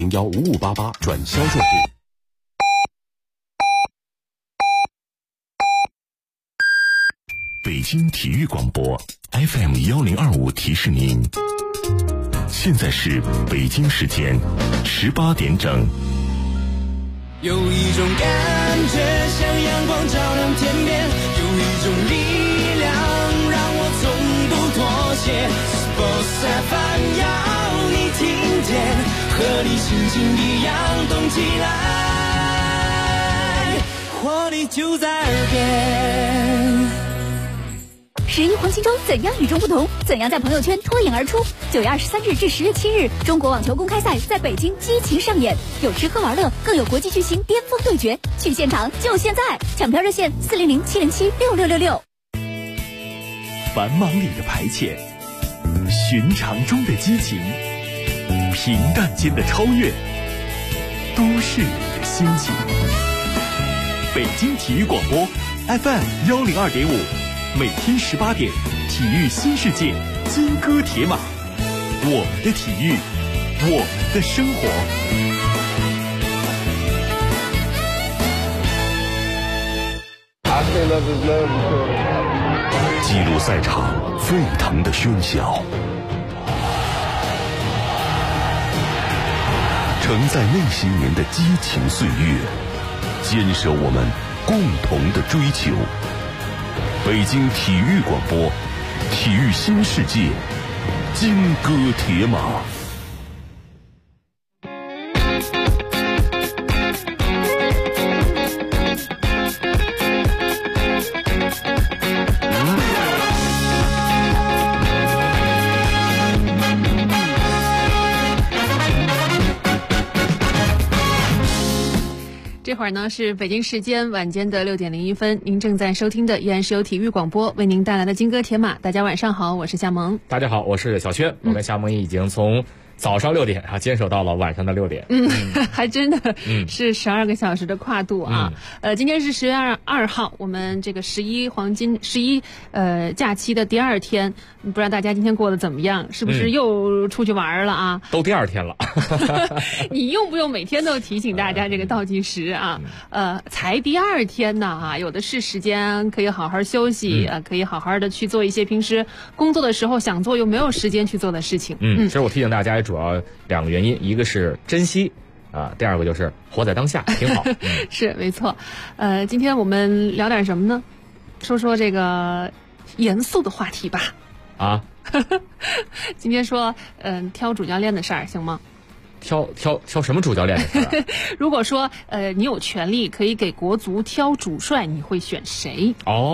0105588转销售部。 北京体育广播 FM1025提示您，现在是北京时间18点整。 有一种感觉像阳光照亮天边，有一种力量让我从不妥协。Sports FM 要你听见，和你心情一样动起来，活力就在耳边。 11黄金周怎样与众不同？怎样在朋友圈脱颖而出？9月23日至10月7日，中国网球公开赛在北京激情上演，有吃喝玩乐，更有国际巨星巅峰对决。去现场就现在，抢票热线400-707-6666。 繁忙里的排遣，寻常中的激情，平淡间的超越，都市里的心情。北京体育广播 FM102.5。每天18点，体育新世界，金戈铁马，我们的体育，我们的生活。 记录赛场沸腾的喧嚣，承载那些年的激情岁月，坚守我们共同的追求。北京体育广播，体育新世界，金戈铁马。 这会儿呢是北京时间晚间的6点01分，您正在收听的依然是由体育广播为您带来的金戈铁马。大家晚上好，我是夏萌。 大家好，我是小轩。我跟夏萌已经从早上6点坚守到了晚上的6点。 还真的是12个小时的跨度啊。今天是10月2号，我们这个11假期的第2天，不知道大家今天过得怎么样？是不是又出去玩了啊？ 都第2天了。 你用不用每天都提醒大家这个倒计时啊？才第2天呢啊，有的是时间可以好好休息可以好好的去做一些平时工作的时候想做又没有时间去做的事情。 其实我提醒大家主要2个原因，一个是珍惜第2个就是活在当下，挺好。 是没错。今天我们聊点什么呢？说说这个严肃的话题吧。今天说挑主教练的事儿行吗？ 挑什么主教练的事儿？ 如果说你有权利可以给国足挑主帅，你会选谁？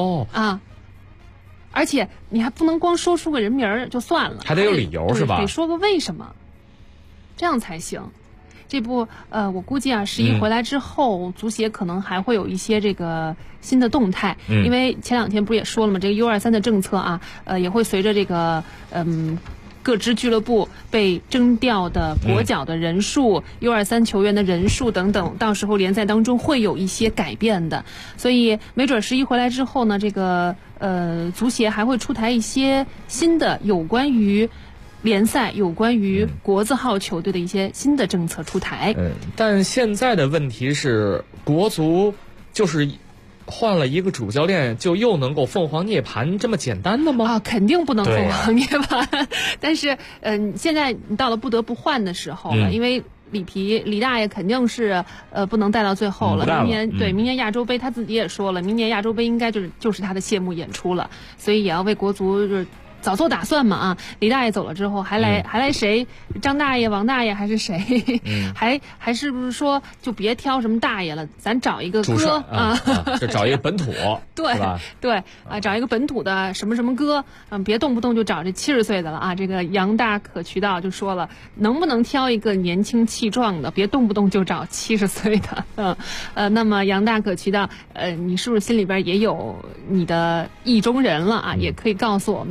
而且你还不能光说出个人名儿就算了， 还得有理由是吧？ 得说个为什么，这样才行。这不我估计11回来之后，足协可能还会有一些这个新的动态，因为前2天不是也说了吗？这个 U23 的政策也会随着这个各支俱乐部被征调的国脚的人数、U23 球员的人数等等，到时候联赛当中会有一些改变的。所以没准11回来之后呢，这个足协还会出台一些新的有关于联赛、有关于国字号球队的一些新的政策出台。 但现在的问题是，国足就是换了一个主教练就又能够凤凰涅槃这么简单的吗？ 肯定不能凤凰涅槃。但是现在你到了不得不换的时候了，因为李大爷肯定是不能带到最后了。明年亚洲杯他自己也说了，明年亚洲杯应该就是他的谢幕演出了，所以也要为国足就是早做打算嘛李大爷走了之后还来谁？张大爷、王大爷还是谁？还是不是说就别挑什么大爷了，咱找一个哥就找一个本土， 对吧？ 对找一个本土的什么什么哥，别动不动就找这70岁的了这个杨大可渠道就说了，能不能挑一个年轻气壮的，别动不动就找70岁的。那么杨大可渠道，你是不是心里边也有你的意中人了也可以告诉我们，通过微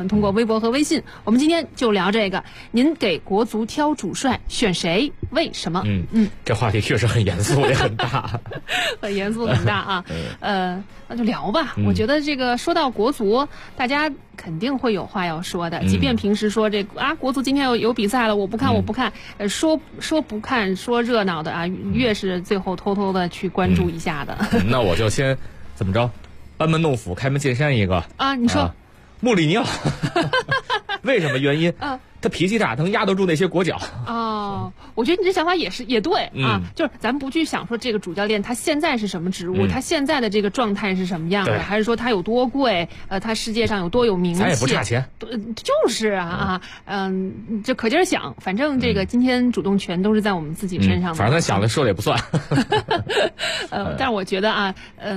微博和微信。我们今天就聊这个，您给国足挑主帅选谁？为什么？ 这话题确实很严肃也很大， 很严肃很大啊。那就聊吧。我觉得这个说到国足，大家肯定会有话要说的。即便平时说这国足今天有比赛了，我不看，说不看，说热闹的啊，越是最后偷偷的去关注一下的。 那我就先怎么着，班门弄斧，开门见山一个啊，你说。 穆里尼奥，为什么原因？他脾气大，能压得住那些国脚。 我觉得你这想法也对啊，就是咱们不去想说这个主教练他现在是什么职务，他现在的这个状态是什么样的，还是说他有多贵，他世界上有多有名气， 咱也不差钱， 就是这可劲儿想，反正这个今天主动权都是在我们自己身上的， 反正他想了说了也不算。 但是我觉得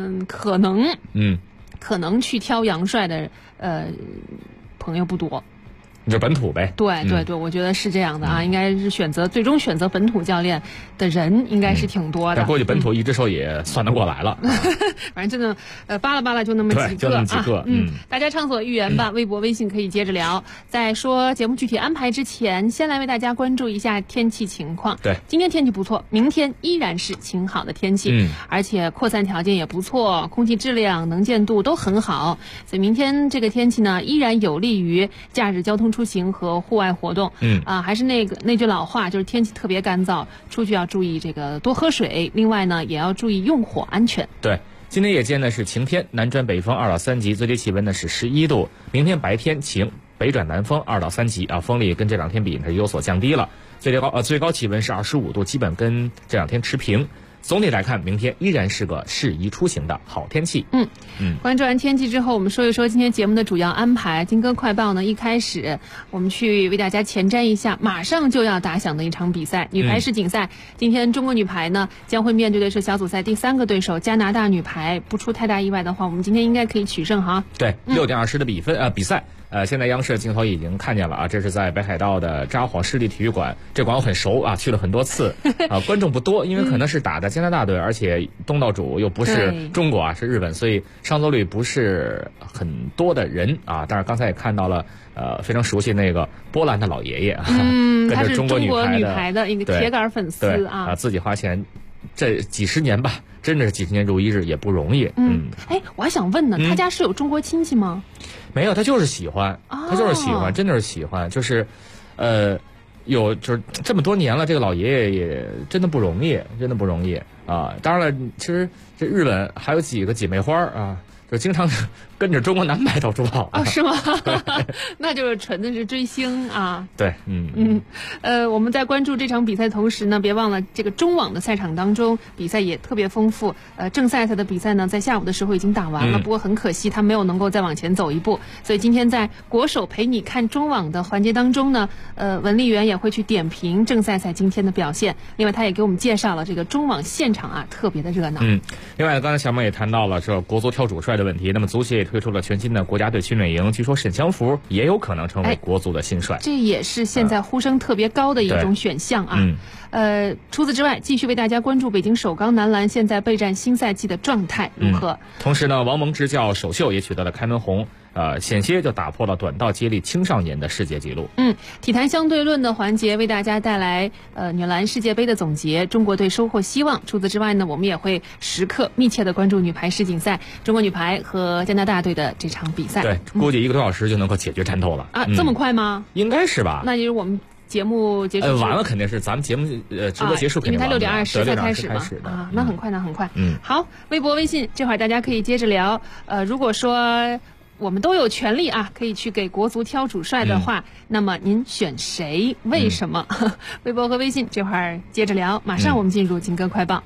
可能去挑洋帅的朋友不多。 你就本土呗。 对，我觉得是这样的啊，应该是最终选择本土教练的人应该是挺多的。 但估计本土一只手也算得过来了。 反正真的扒拉就那么几个。大家畅所欲言吧，微博、微信可以接着聊。在说节目具体安排之前，先来为大家关注一下天气情况。 对， 今天天气不错，明天依然是晴好的天气，而且扩散条件也不错，空气质量、能见度都很好，所以明天这个天气呢，依然有利于假日交通出行和户外活动。还是那句老话，就是天气特别干燥，出去要注意这个多喝水，另外呢也要注意用火安全。 对，今天夜间呢是晴天，南转北风2到3级，最低气温呢是11度。明天白天晴，北转南风2到3级啊，风力跟这两天比是有所降低了。最高气温是25度，基本跟这两天持平。总体来看，明天依然是个适宜出行的好天气。 关注完天气之后，我们说一说今天节目的主要安排。金歌快报呢，一开始我们去为大家前瞻一下马上就要打响的一场比赛——女排世锦赛。今天中国女排呢将会面对的是小组赛第3个对手加拿大女排。不出太大意外的话，我们今天应该可以取胜哈。 对，6点20的比赛。现在央视镜头已经看见了啊，这是在北海道的札幌市立体育馆，这馆我很熟啊，去了很多次啊，观众不多，因为可能是打的加拿大队，而且东道主又不是中国啊，是日本，所以上座率不是很多的人啊。但是刚才也看到了，非常熟悉那个波兰的老爷爷啊，跟着中国女排的一个铁杆粉丝啊， 自己花钱，这几十年吧，真的是几十年如一日也不容易。 我还想问呢，他家是有中国亲戚吗？ 没有，他就是喜欢，真的是喜欢，就是，就是这么多年了，这个老爷爷也真的不容易啊！当然了，其实这日本还有几个姐妹花啊，就经常跟着中国男排到处跑是吗？那就是纯的是追星啊！ 对， 我们在关注这场比赛同时呢，别忘了这个中网的赛场当中比赛也特别丰富。正赛的比赛呢，在下午的时候已经打完了，不过很可惜他没有能够再往前走一步。所以今天在国手陪你看中网的环节当中呢，文丽媛也会去点评正赛今天的表现。另外，他也给我们介绍了这个中网现场啊，特别的热闹。 另外刚才小萌也谈到了这国足挑主帅的问题，那么足协也推出了全新的国家队训练营，据说沈祥福也有可能成为国足的新帅， 这也是现在呼声特别高的一种选项啊。除此之外，继续为大家关注北京首钢男篮现在备战新赛季的状态如何。 同时呢，王蒙执教首秀也取得了开门红，险些就打破了短道接力青少年的世界纪录。 体坛相对论的环节为大家带来女篮世界杯的总结，中国队收获希望。除此之外呢，我们也会时刻密切的关注女排世锦赛，中国女排和加拿大队的这场比赛。 对，估计1个多小时就能够解决战斗了啊，这么快吗？ 应该是吧。 那就是我们节目结束完了，肯定是咱们节目直播结束肯定完了， 因为它6点20才开始嘛啊，那很快。好，微博、微信这会儿大家可以接着聊。如果说我们都有权利啊，可以去给国足挑主帅的话，那么您选谁？为什么？微博和微信这会儿接着聊，马上我们进入金歌快报。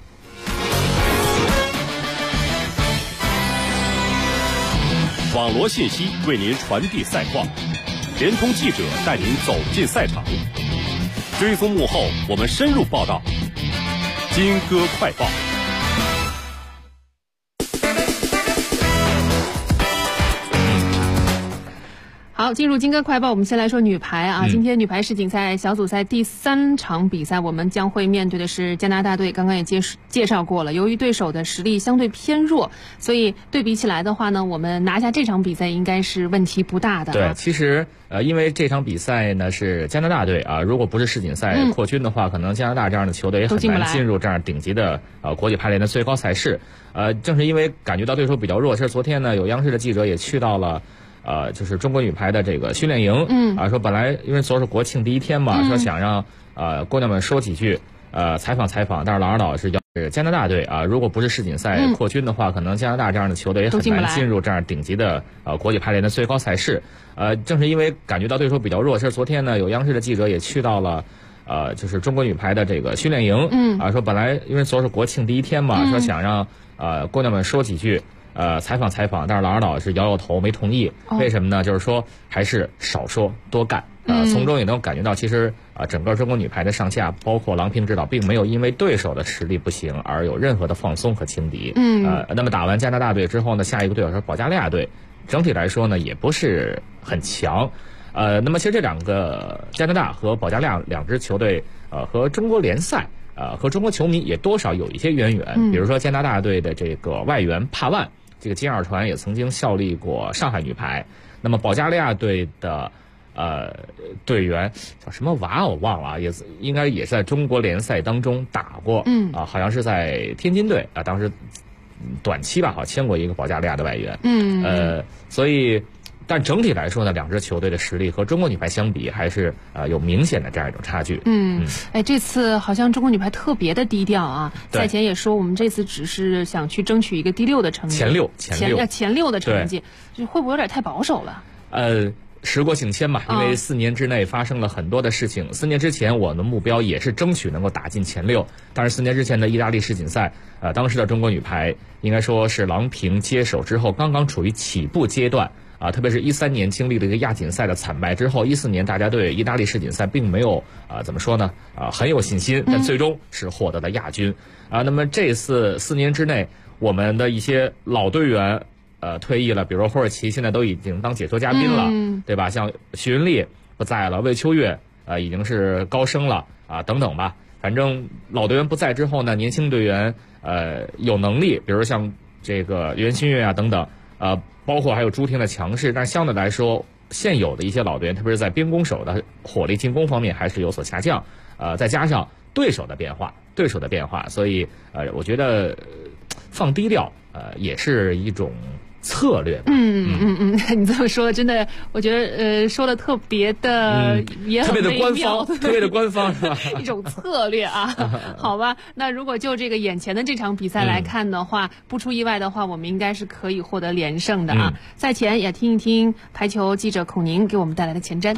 网罗信息为您传递赛况，联通记者带您走进赛场，追踪幕后，我们深入报道。金歌快报。 好， 好，进入金歌快报，我们先来说女排啊。今天女排世锦赛小组赛第3场比赛，我们将会面对的是加拿大队。刚刚也介绍过了，由于对手的实力相对偏弱，所以对比起来的话呢，我们拿下这场比赛应该是问题不大的。 对，其实因为这场比赛呢是加拿大队啊，如果不是世锦赛扩军的话，可能加拿大这样的球队也很难进入这样顶级的国际排联的最高赛事。正是因为感觉到对手比较弱，其实昨天呢有央视的记者也去到了。就是中国女排的这个训练营，说本来因为昨儿是国庆第一天嘛，说想让姑娘们说几句，采访，但是老师是加拿大队啊，如果不是世锦赛扩军的话，可能加拿大这样的球队也很难进入这样顶级的国际排联的最高赛事。正是因为感觉到对手比较弱，其实昨天呢有央视的记者也去到了。就是中国女排的这个训练营，说本来因为昨儿是国庆第一天嘛，说想让姑娘们说几句。采访，但是老师摇头没同意。为什么呢？就是说还是少说多干。从中也能感觉到，其实整个中国女排的上下，包括郎平指导，并没有因为对手的实力不行而有任何的放松和轻敌。那么打完加拿大队之后呢，下一个对手是保加利亚队，整体来说呢也不是很强。那么其实这两个加拿大和保加利亚两支球队，和中国联赛。和中国球迷也多少有一些渊源，比如说加拿大队的这个外援帕万，这个金二传也曾经效力过上海女排。那么保加利亚队的队员叫什么娃我忘了啊，也应该也是在中国联赛当中打过，好像是在天津队啊，当时短期吧，好签过一个保加利亚的外援，所以。但整体来说呢，两支球队的实力和中国女排相比，还是有明显的这样一种差距。 这次好像中国女排特别的低调啊。赛前也说，我们这次只是想去争取一个第6的成绩，前6的成绩，会不会有点太保守了？ 时过境迁嘛，因为4年之内发生了很多的事情。4年之前，我的目标也是争取能够打进前6，但是4年之前的意大利世锦赛，当时的中国女排应该说是郎平接手之后刚刚处于起步阶段。特别是13年经历了一个亚锦赛的惨败之后，14年大家对意大利世锦赛并没有怎么说呢很有信心，但最终是获得了亚军。那么这次4年之内，我们的一些老队员退役了，比如说霍尔奇现在都已经当解说嘉宾了，对吧？像许云丽不在了，魏秋月已经是高升了等等吧。反正老队员不在之后呢，年轻队员有能力，比如像这个袁心玥等等包括还有朱婷的强势，但相对来说，现有的一些老队员，特别是在边攻手的火力进攻方面还是有所下降。再加上对手的变化，所以我觉得放低调也是一种策略吧。 你这么说真的，我觉得说的特别的也很微妙， 特别的官方是吧？ 一种策略啊，好吧。那如果就这个眼前的这场比赛来看的话，不出意外的话，我们应该是可以获得连胜的啊。赛前也听一听排球记者孔宁给我们带来的前瞻。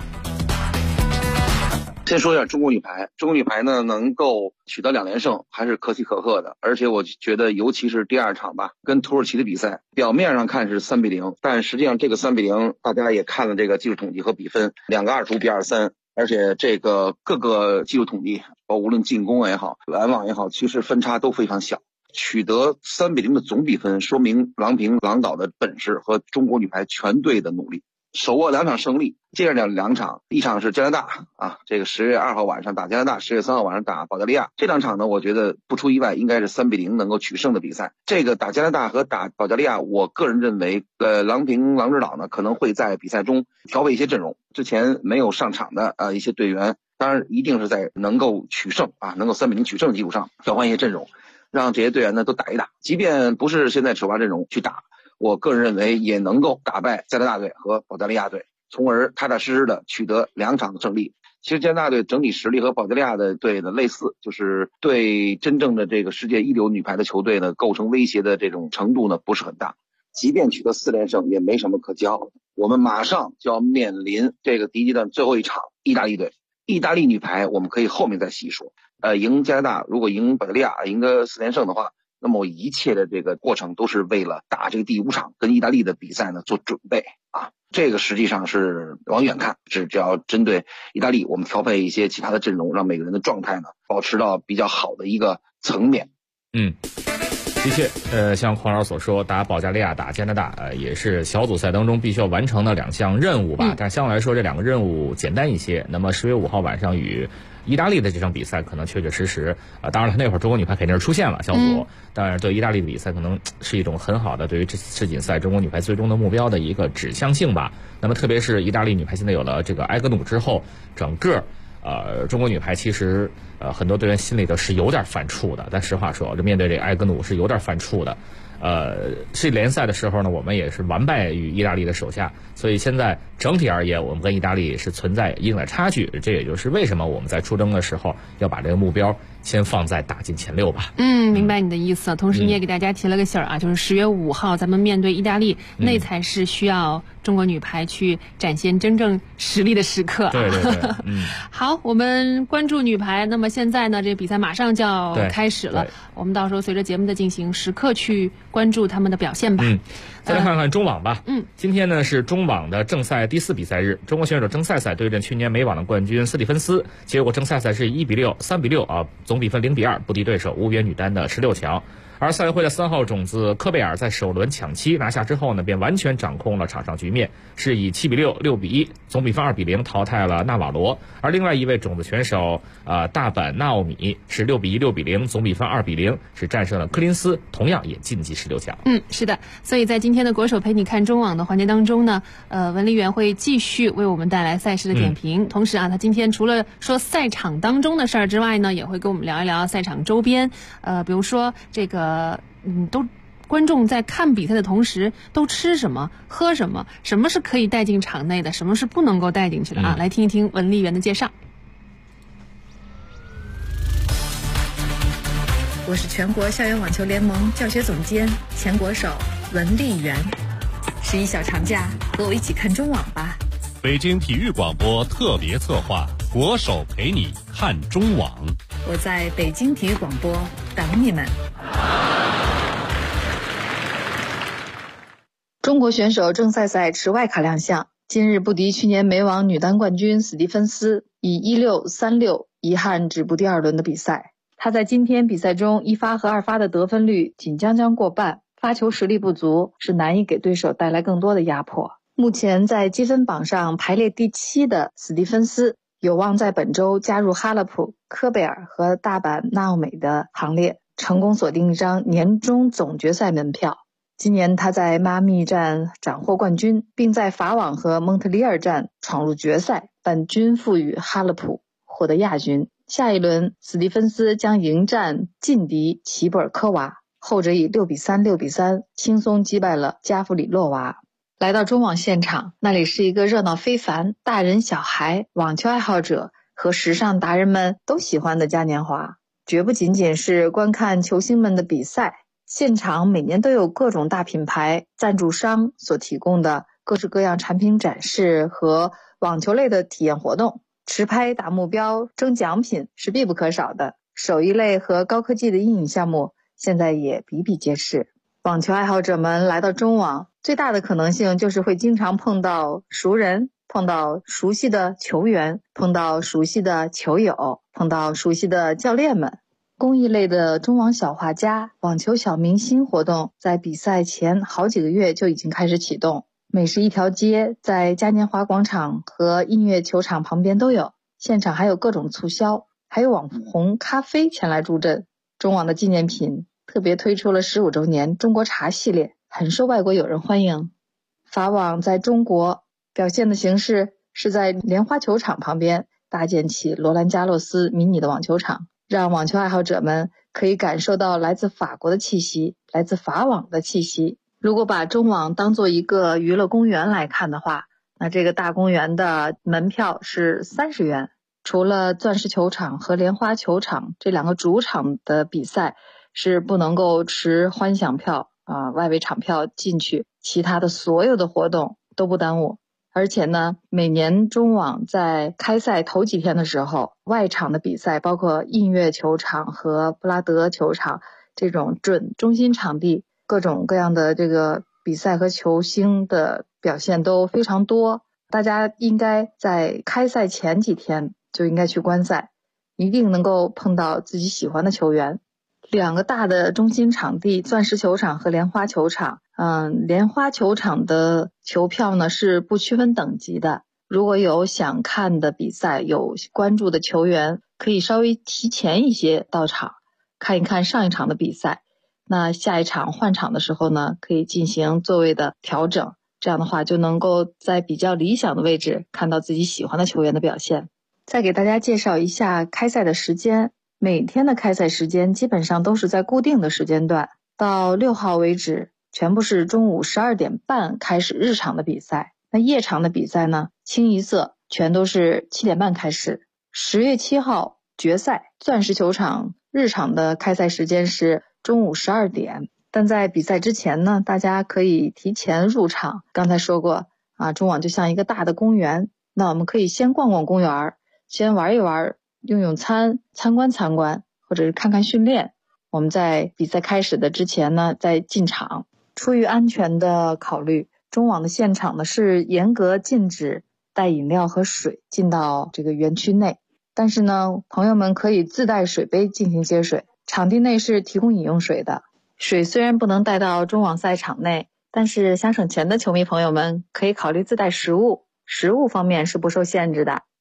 先说一下中国女排，中国女排呢能够取得2连胜还是可喜可贺的，而且我觉得尤其是第2场吧，跟土耳其的比赛，表面上看是3-0，但实际上这个3-0大家也看了这个技术统计和比分，2个25比23，而且这个各个技术统计，无论进攻也好，拦网也好，其实分差都非常小。取得3-0的总比分，说明郎平郎导的本事和中国女排全队的努力。手握2场胜利，接着2场，一场是加拿大这个10月2号晚上打加拿大，10月3号晚上打保加利亚。这2场呢，我觉得不出意外应该是3-0能够取胜的比赛。这个打加拿大和打保加利亚，我个人认为郎平郎指导呢可能会在比赛中调配一些阵容，之前没有上场的一些队员，当然一定是在能够取胜能够3-0取胜的基础上调换一些阵容，让这些队员呢都打一打，即便不是现在首发阵容去打，我个人认为也能够打败加拿大队和保加利亚队，从而踏踏实实的取得2场的胜利。其实加拿大队整体实力和保加利亚的队的类似，就是对真正的这个世界一流女排的球队呢构成威胁的这种程度呢不是很大。即便取得4连胜也没什么可骄傲的。我们马上就要面临这个第一阶段最后一场意大利队。意大利女排我们可以后面再细说。赢加拿大，如果赢保加利亚赢个4连胜的话，那么一切的这个过程都是为了打这个第5场跟意大利的比赛呢做准备这个实际上是往远看，只要针对意大利，我们调配一些其他的阵容，让每个人的状态呢保持到比较好的一个层面。 的确，像孔老师所说，打保加利亚、打加拿大，也是小组赛当中必须要完成的2项任务吧。但相对来说，这2个任务简单一些。那么10月5号晚上与意大利的这场比赛，可能确确实实，当然了，那会儿中国女排肯定是出现了小组，但是对意大利的比赛，可能是一种很好的对于这次世锦赛中国女排最终的目标的一个指向性吧。那么特别是意大利女排现在有了这个埃格努之后，整个中国女排其实很多队员心里头是有点犯怵的。但实话说，这面对这埃格努是有点犯怵的。是联赛的时候呢，我们也是完败于意大利的手下，所以现在整体而言，我们跟意大利是存在一定的差距。这也就是为什么我们在出征的时候要把这个目标先放在打进前6吧。 明白你的意思。同时你也给大家提了个醒啊，就是10月5号咱们面对意大利，那才是需要中国女排去展现真正实力的时刻。 对。 好，我们关注女排。那么现在呢，这比赛马上就要开始了，我们到时候随着节目的进行，时刻去关注他们的表现吧。 再来看看中网吧。今天呢是中网的正赛第4比赛日，中国选手争赛赛对阵去年美网的冠军斯蒂芬斯，结果争赛赛是1比6、3比6啊，总比分0比2不敌对手，无缘女单的16强。而赛会的3号种子科贝尔在首轮抢七拿下之后呢，便完全掌控了场上局面，是以7比6、6比1，总比分2比0淘汰了纳瓦罗。而另外一位种子选手大阪纳奥米是6比1、6比0，总比分2比0，是战胜了柯林斯，同样也晋级16强。 是的。所以在今天的国手陪你看中网的环节当中呢，文丽媛会继续为我们带来赛事的点评。同时啊，他今天除了说赛场当中的事儿之外呢，也会跟我们聊一聊赛场周边，比如说这个观众在看比赛的同时都吃什么喝什么，什么是可以带进场内的，什么是不能够带进去的啊？来听一听文丽媛的介绍。 我是全国校园网球联盟教学总监、前国手文丽媛。11小长假，和我一起看中网吧。 北京体育广播特别策划，国手陪你看中网。 我在北京体育广播等你们。中国选手正赛赛持外卡亮相，今日不敌去年美网女单冠军史蒂芬斯，以1-6、3-6遗憾止步第2轮的比赛。她在今天比赛中1发和2发的得分率仅将将过半，发球实力不足，是难以给对手带来更多的压迫。目前在积分榜上排列第7的史蒂芬斯，有望在本周加入哈勒普、科贝尔和大阪纳奥美的行列，成功锁定一张年终总决赛门票。今年他在迈阿密站斩获冠军，并在法网和蒙特利尔站闯入决赛，但均负于哈勒普，获得亚军。下一轮史蒂芬斯将迎战劲敌齐布尔科娃，后者以6比3、6比3轻松击败了加弗里洛娃。来到中网现场，那里是一个热闹非凡，大人小孩、网球爱好者和时尚达人们都喜欢的嘉年华，绝不仅仅是观看球星们的比赛。现场每年都有各种大品牌赞助商所提供的各式各样产品展示和网球类的体验活动，持拍打目标争奖品是必不可少的。手艺类和高科技的阴影项目现在也比比皆是。网球爱好者们来到中网，最大的可能性就是会经常碰到熟人，碰到熟悉的球员，碰到熟悉的球友，碰到熟悉的教练们。公益类的中网小画家、网球小明星活动在比赛前好几个月就已经开始启动，每时一条街在嘉年华广场和音乐球场旁边都有，现场还有各种促销，还有网红咖啡前来助阵。中网的纪念品特别推出了15周年中国茶系列，很受外国友人欢迎。法网在中国表现的形式是在莲花球场旁边搭建起罗兰加洛斯迷你的网球场，让网球爱好者们可以感受到来自法国的气息，来自法网的气息。如果把中网当做一个娱乐公园来看的话，那这个大公园的门票是30元。除了钻石球场和莲花球场这2个主场的比赛是不能够持欢享票外围场票进去，其他的所有的活动都不耽误。而且呢，每年中网在开赛头几天的时候，外场的比赛包括音乐球场和布拉德球场这种准中心场地，各种各样的这个比赛和球星的表现都非常多。大家应该在开赛前几天就应该去观赛，一定能够碰到自己喜欢的球员。 2个大的中心场地，钻石球场和莲花球场。莲花球场的球票呢是不区分等级的，如果有想看的比赛，有关注的球员，可以稍微提前一些到场，看一看上一场的比赛。那下一场换场的时候呢，可以进行座位的调整，这样的话就能够在比较理想的位置看到自己喜欢的球员的表现。再给大家介绍一下开赛的时间，每天的开赛时间基本上都是在固定的时间段，到6号为止全部是中午12点半开始日场的比赛。那夜场的比赛呢，清一色全都是7点半开始。10月7号决赛，钻石球场日场的开赛时间是中午12点，但在比赛之前呢，大家可以提前入场。刚才说过中网就像一个大的公园，那我们可以先逛逛公园，先玩一玩，用餐，参观参观，或者是看看训练。我们在比赛开始的之前呢，再进场。出于安全的考虑，中网的现场呢是严格禁止带饮料和水进到这个园区内，但是呢，朋友们可以自带水杯进行接水。场地内是提供饮用水的，水虽然不能带到中网赛场内，但是想省钱的球迷朋友们可以考虑自带食物，食物方面是不受限制的。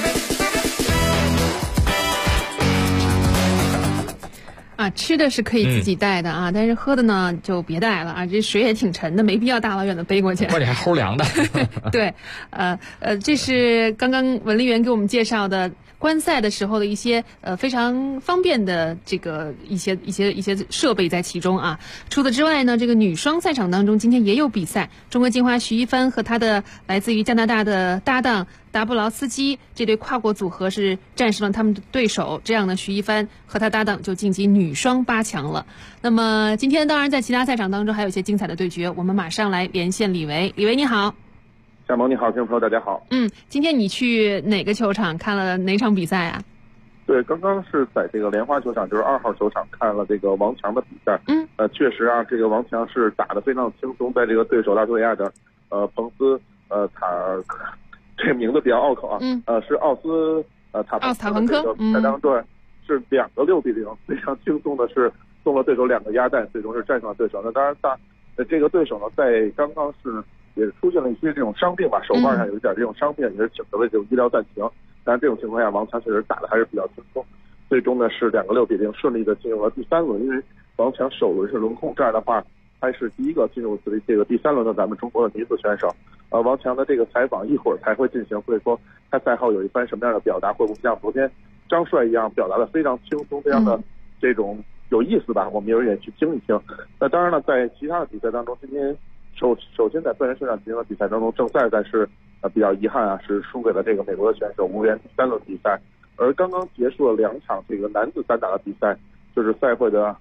吃的是可以自己带的但是喝的呢就别带了这水也挺沉的，没必要大老远的背过去， 关键还齁凉的。 对，这是刚刚文丽媛给我们介绍的观赛的时候的一些非常方便的这个一些设备在其中除此之外呢，这个女双赛场当中今天也有比赛，中国金花徐一帆和她的来自于加拿大的搭档达布劳斯基这对跨国组合是战胜了他们的对手，这样呢，徐一帆和他搭档就晋级女双8强了。那么今天当然在其他赛场当中还有一些精彩的对决，我们马上来连线李维。李维你好。 夏萌你好，听众朋友大家好。 今天你去哪个球场看了哪场比赛啊？ 对，刚刚是在这个莲花球场，就是2号球场看了这个王强的比赛。确实这个王强是打得非常轻松，在这个对手拉脱维亚的彭斯塔尔，这个名字比较拗口是奥斯塔彭科在当中是2个6比0，非常轻松的是送了对手2个鸭蛋，最终是战胜了对手。那当然这个对手呢，在刚刚是也出现了一些这种伤病吧，手腕上有一点这种伤病，也是请求了这种医疗暂停。但是这种情况下，王强确实打的还是比较轻松，最终呢是2个6比0顺利的进入了第3轮。因为王强首轮是轮空，这样的话还是第一个进入这个第3轮的咱们中国的女子选手。王强的这个采访一会儿才会进行，所以说他赛后有一番什么样的表达，会不会像昨天张帅一样表达的非常轻松，非常的这种有意思吧？我们一会儿也去听一听。那当然了，在其他的比赛当中，今天首先在钻石球场进行的比赛当中，正赛是比较遗憾是输给了这个美国的选手，无缘第3轮比赛。而刚刚结束了2场这个男子单打的比赛，就是赛会的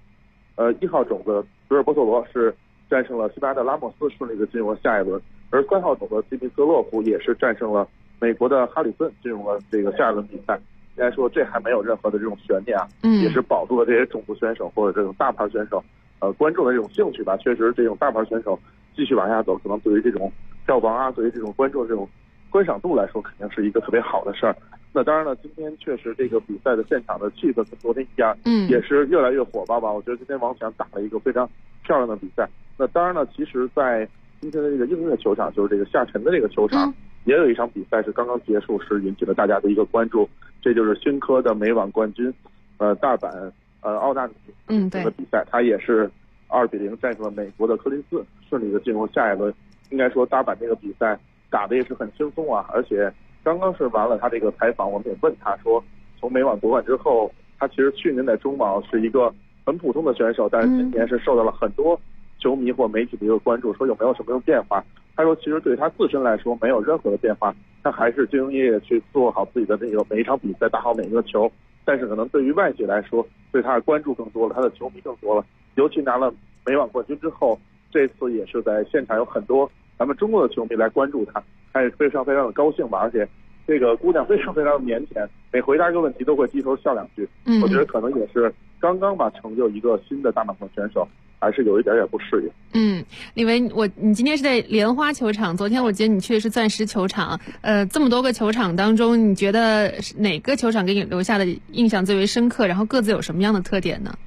1号种子德尔波特罗是战胜了西班牙的拉莫斯，顺利的进入了下一轮。而3号种子基米斯洛夫也是战胜了美国的哈里森，进入了这个下一轮比赛。应该说这还没有任何的这种悬念也是保住了这些种子选手或者这种大牌选手观众的这种兴趣吧。确实这种大牌选手继续往下走，可能对于这种票房对于这种观众这种观赏度来说，肯定是一个特别好的事儿。那当然了，今天确实这个比赛的现场的气氛跟昨天一样也是越来越火爆吧。我觉得今天王强打了一个非常漂亮的比赛。那当然了，其实在今天的这个映月球场，就是这个下沉的这个球场也有一场比赛是刚刚结束，是引起了大家的一个关注，这就是新科的美网冠军大阪奥纳米的比赛，他也是2比0战胜了美国的柯林斯，顺利的进入下一轮。应该说大阪这个比赛打的也是很轻松而且刚刚是完了他这个采访，我们也问他说，从美网夺冠之后，他其实去年在中网是一个很普通的选手，但是今年是受到了很多球迷或媒体的一个关注，说有没有什么变化。他说其实对他自身来说没有任何的变化，他还是兢兢业业去做好自己的这个每一场比赛，打好每一个球。但是可能对于外界来说，对他的关注更多了，他的球迷更多了。尤其拿了美网冠军之后，这次也是在现场有很多咱们中国的球迷来关注他，他也非常非常的高兴吧。而且这个姑娘非常非常的腼腆，每回答一个问题都会低头笑2句。我觉得可能也是刚刚吧成就一个新的大满贯选手，还是有一点点不适应。 李维，你今天是在莲花球场，昨天我记得你去的是钻石球场。这么多个球场当中，你觉得哪个球场给你留下的印象最为深刻？然后各自有什么样的特点呢？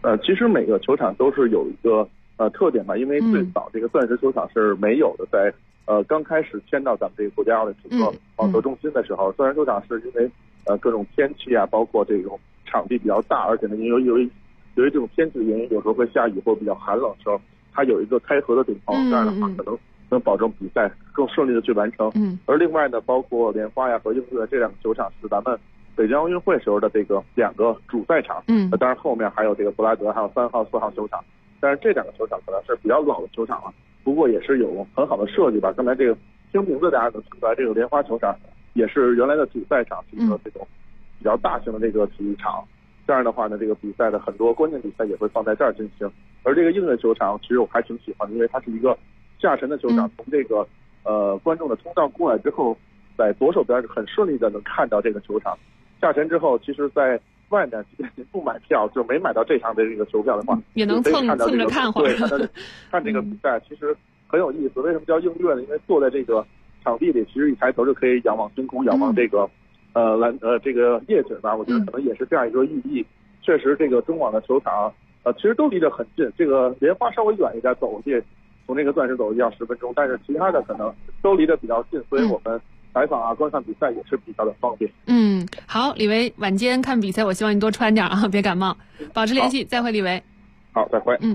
其实每个球场都是有一个特点吧，因为最早这个钻石球场是没有的，在刚开始迁到咱们这个国家奥林匹克网球中心的时候，钻石球场是因为各种天气啊，包括这种场地比较大，而且呢由于这种天气的原因，有时候会下雨或比较寒冷的时候，它有一个开合的顶棚，这样的话可能保证比赛更顺利的去完成。而另外呢，包括莲花呀和映月这两个球场是咱们北京奥运会时候的这个2个主赛场。当然后面还有这个布拉德还有3号、4号球场，但是这2个球场可能是比较老的球场了，不过也是有很好的设计吧。刚才这个听名字大家能听出来，这个莲花球场也是原来的主赛场，是一个这种比较大型的这个体育场。这样的话呢，这个比赛的很多关键比赛也会放在这儿进行。而这个映月球场其实我还挺喜欢的，因为它是一个下沉的球场，从这个观众的通道过来之后，在左手边是很顺利的能看到这个球场。下沉之后，其实在外面即便您不买票，就没买到这场的这个球票的话， 也能蹭着看会儿。 对，看这个比赛其实很有意思。为什么叫映月呢？因为坐在这个场地里，其实一抬头就可以仰望星空，仰望这个这个夜景吧。我觉得可能也是这样一个寓意。确实，这个中网的球场其实都离得很近。这个莲花稍微远一点，走过去从这个钻石走要10分钟，但是其他的可能都离得比较近，所以我们采访啊、观看比赛也是比较的方便。 好，李维，晚间看比赛，我希望你多穿点啊，别感冒。保持联系，再会，李维。 好，再会。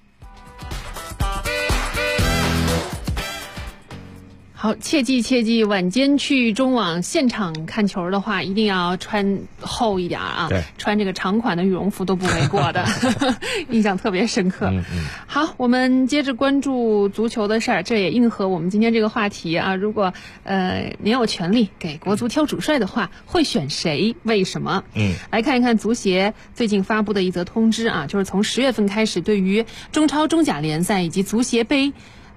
好，切记，晚间去中网现场看球的话，一定要穿厚一点啊，穿这个长款的羽绒服都不为过的，印象特别深刻。好，我们接着关注足球的事儿，这也应和我们今天这个话题啊。如果您有权利给国足挑主帅的话，会选谁？为什么？来看一看足协最近发布的一则通知啊，就是从10月份开始，对于中超、中甲联赛以及足协杯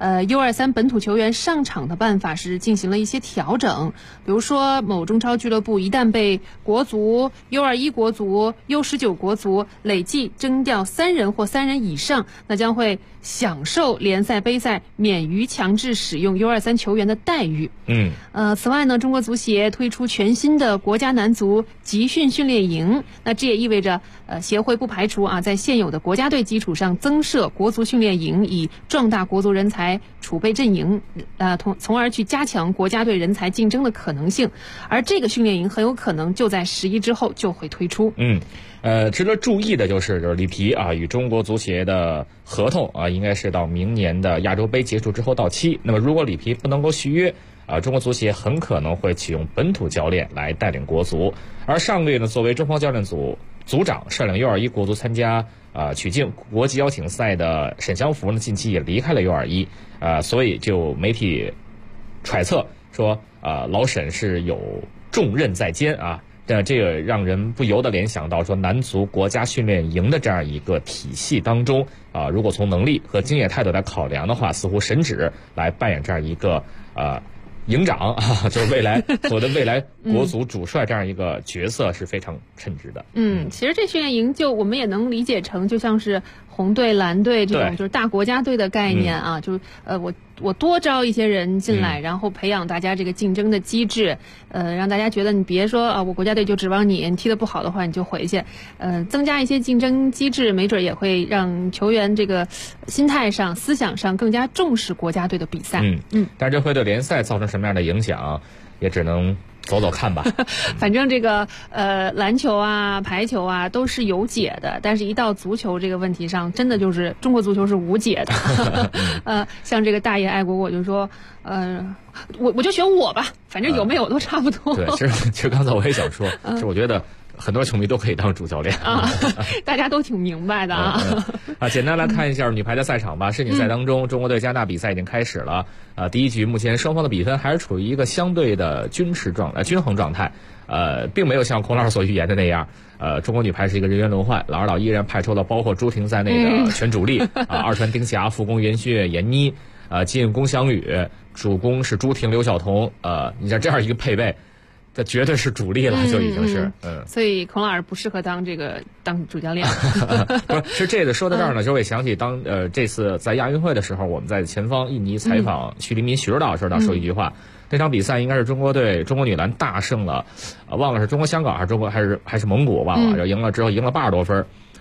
U23本土球员上场的办法是进行了一些调整，比如说某中超俱乐部一旦被国足、U21国足、U19国足累计征调3人或3人以上，那将会享受联赛杯赛免于强制使用 U23球员的待遇。此外呢，中国足协推出全新的国家男足集训训练营，那这也意味着协会不排除啊在现有的国家队基础上增设国足训练营，以壮大国足人才储备阵营，从而去加强国家队人才竞争的可能性。而这个训练营很有可能就在11之后就会推出。 值得注意的就是里皮啊与中国足协的合同啊应该是到明年的亚洲杯结束之后到期。那么如果里皮不能够续约中国足协很可能会启用本土教练来带领国足。而上个月呢，作为中方教练组组长率领 U21 国足参加曲靖国际邀请赛的沈祥福呢，近期也离开了 U21，所以就媒体揣测说老沈是有重任在肩啊。这个让人不由得联想到说，男足国家训练营的这样一个体系当中如果从能力和经验态度来考量的话，似乎沈指来扮演这样一个营长就是未来所谓的未来国足主帅这样一个角色是非常称职的。 其实这训练营就我们也能理解成就像是红队、蓝队这种就是大国家队的概念啊，就是我多招一些人进来，然后培养大家这个竞争的机制，让大家觉得你别说我国家队就指望你踢得不好的话你就回去，增加一些竞争机制，没准也会让球员这个心态上、思想上更加重视国家队的比赛。 但是这会对联赛造成什么样的影响，也只能走走看吧。 反正这个篮球啊、排球啊都是有解的，但是一到足球这个问题上，真的就是中国足球是无解的。像这个大爷爱国，我就说，我就选我吧，反正有没有都差不多。 对，其实刚才我也想说，是我觉得很多球迷都可以当主教练大家都挺明白的简单来看一下女排的赛场吧。世锦赛当中，中国队加拿大比赛已经开始了。第一局目前双方的比分还是处于一个相对的均衡状态。并没有像孔老师所预言的那样，中国女排是一个人员轮换，老二老依然派出了包括朱婷在内的全主力二传丁霞、副攻袁旭、闫妮，进攻姜宇，主攻是朱婷、刘晓彤。你像这样一个配备，这绝对是主力了，就已经是。 所以孔老师不适合当主教练。 不是这个说到这儿呢，就我也想起这次在亚运会的时候，我们在前方印尼采访徐黎民徐指导时，他说一句话。这场比赛应该是中国女篮大胜了，忘了是中国香港还是还是蒙古，忘了，赢了之后赢了80多分。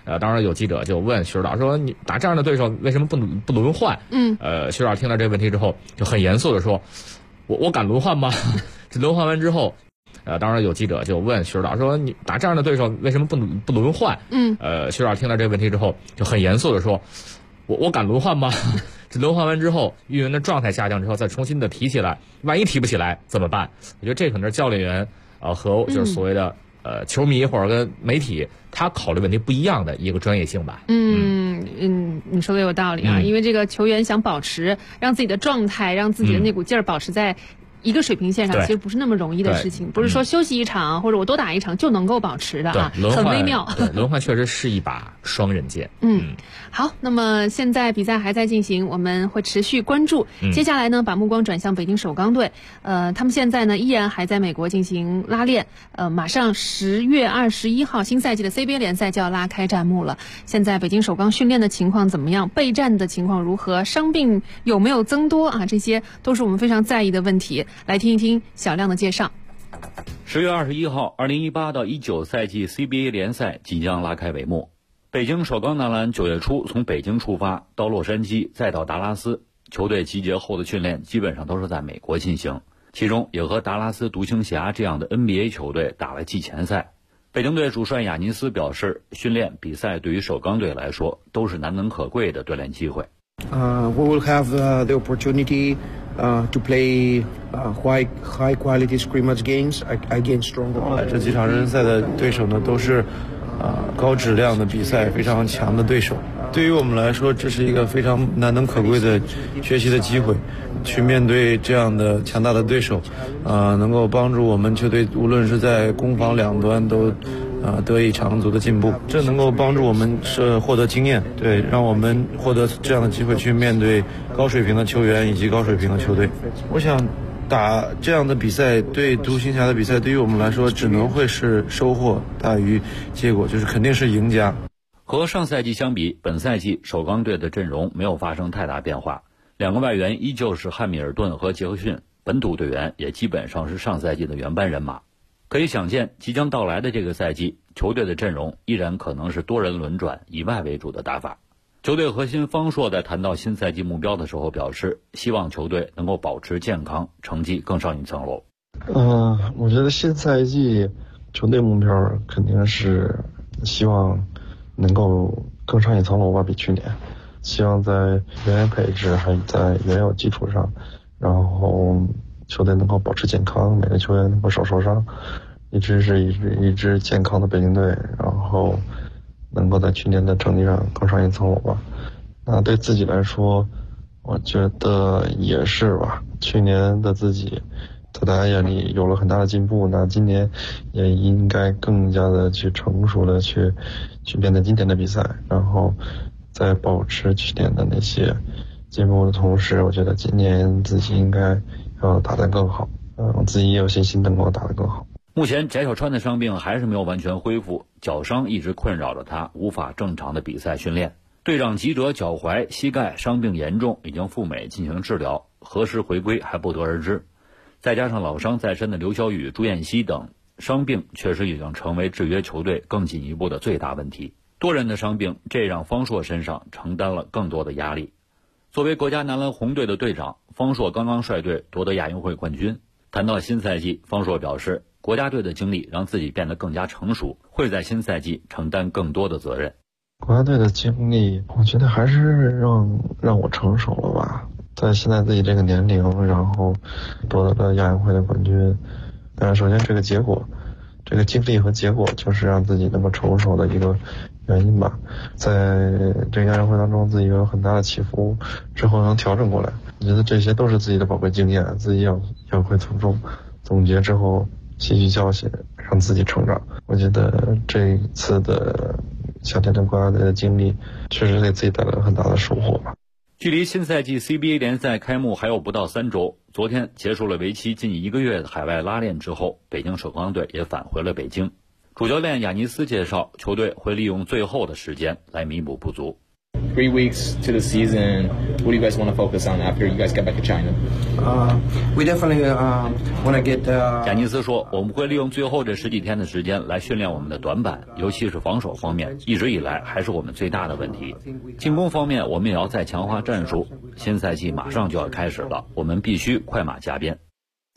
当然有记者就问徐指导说：“你打这样的对手为什么不轮换？”徐指导听到这个问题之后就很严肃的说：“我敢轮换吗？这轮换完之后。”当然有记者就问徐指导说：“你打这样的对手为什么不轮换？”徐指导听到这个问题之后就很严肃的说：“我敢轮换吗？这轮换完之后，运营的状态下降之后再重新的提起来，万一提不起来怎么办？”我觉得这可能是教练员和就是所谓的球迷或者跟媒体他考虑问题不一样的一个专业性吧。 你说的有道理啊，因为这个球员想保持让自己的状态，让自己的那股劲儿保持在一个水平线上，其实不是那么容易的事情，不是说休息一场或者我多打一场就能够保持的啊，很微妙。 轮换确实是一把双刃剑。 好，那么现在比赛还在进行，我们会持续关注。接下来呢，把目光转向北京首钢队，他们现在呢依然还在美国进行拉练，马上10月21号新赛季的 CBA 联赛就要拉开战幕了。现在北京首钢训练的情况怎么样？备战的情况如何？伤病有没有增多啊？这些都是我们非常在意的问题。来听一听小亮的介绍。 10月21号，2018到19赛季 CBA 联赛即将拉开帷幕。北京首钢男篮9月初从北京出发，到洛杉矶，再到达拉斯，球队集结后的训练基本上都是在美国进行，其中也和达拉斯独行侠这样的 NBA 球队打了季前赛。北京队主帅亚尼斯表示，训练比赛对于首钢队来说都是难能可贵的锻炼机会。 We will have the opportunity to play high quality scrimmage games against stronger. 这几场热身赛的对手呢，都是高质量的比赛，非常强的对手。对于我们来说，这是一个非常难能可贵的学习的机会，去面对这样的强大的对手，能够帮助我们球队无论是在攻防两端都得以长足的进步，这能够帮助我们获得经验，对，让我们获得这样的机会去面对高水平的球员以及高水平的球队。我想打这样的比赛，对独行侠的比赛，对于我们来说只能会是收获大于结果，就是肯定是赢家。 和上赛季相比，本赛季首钢队的阵容没有发生太大变化，两个外援依旧是汉密尔顿和杰克逊，本土队员也基本上是上赛季的原班人马。可以想见，即将到来的这个赛季，球队的阵容依然可能是多人轮转，以外为主的打法。球队核心方硕在谈到新赛季目标的时候表示，希望球队能够保持健康，成绩更上一层楼。 我觉得新赛季球队目标肯定是希望能够更上一层楼吧，比去年。希望在人员配置还在原有基础上，然后球队能够保持健康，每个球员能够少受伤，一支健康的北京队，然后能够在去年的成绩上更上一层楼吧。那对自己来说，我觉得也是吧。去年的自己在大家眼里有了很大的进步，那今年也应该更加的去成熟的去面对今天的比赛，然后在保持去年的那些进步的同时，我觉得今年自己应该要打得更好，我自己也有信心能够打得更好。 目前翟小川的伤病还是没有完全恢复，脚伤一直困扰着他，无法正常的比赛训练。队长吉哲脚踝、膝盖伤病严重，已经赴美进行治疗，何时回归还不得而知。再加上老伤在身的刘晓宇、朱彦西等，伤病确实已经成为制约球队更进一步的最大问题。多人的伤病，这让方硕身上承担了更多的压力。作为国家男篮红队的队长，方硕刚刚率队夺得亚运会冠军。谈到新赛季，方硕表示，国家队的经历让自己变得更加成熟，会在新赛季承担更多的责任。 国家队的经历，我觉得还是让我成熟了吧。在现在自己这个年龄，然后夺得了亚运会的冠军，但是首先这个结果，这个经历和结果就是让自己能够成熟的一个原因吧。在这个亚运会当中，自己有很大的起伏，之后能调整过来，我觉得这些都是自己的宝贵经验，自己要会从中总结之后吸取教训，让自己成长。我觉得这一次的夏天的国家队的经历，确实给自己带来了很大的收获吧。 距离新赛季 CBA 联赛开幕还有不到3周，昨天结束了为期近1个月的海外拉练之后，北京首钢队也返回了北京。主教练亚尼斯介绍，球队会利用最后的时间来弥补不足。 3 weeks to the season. What do you guys want to focus on after you guys get back to China? We definitely want to get. 贾尼斯说，我们会利用最后这10几天的时间来训练我们的短板，尤其是防守方面，一直以来还是我们最大的问题。进攻方面，我们也要再强化战术。新赛季马上就要开始了，我们必须快马加鞭。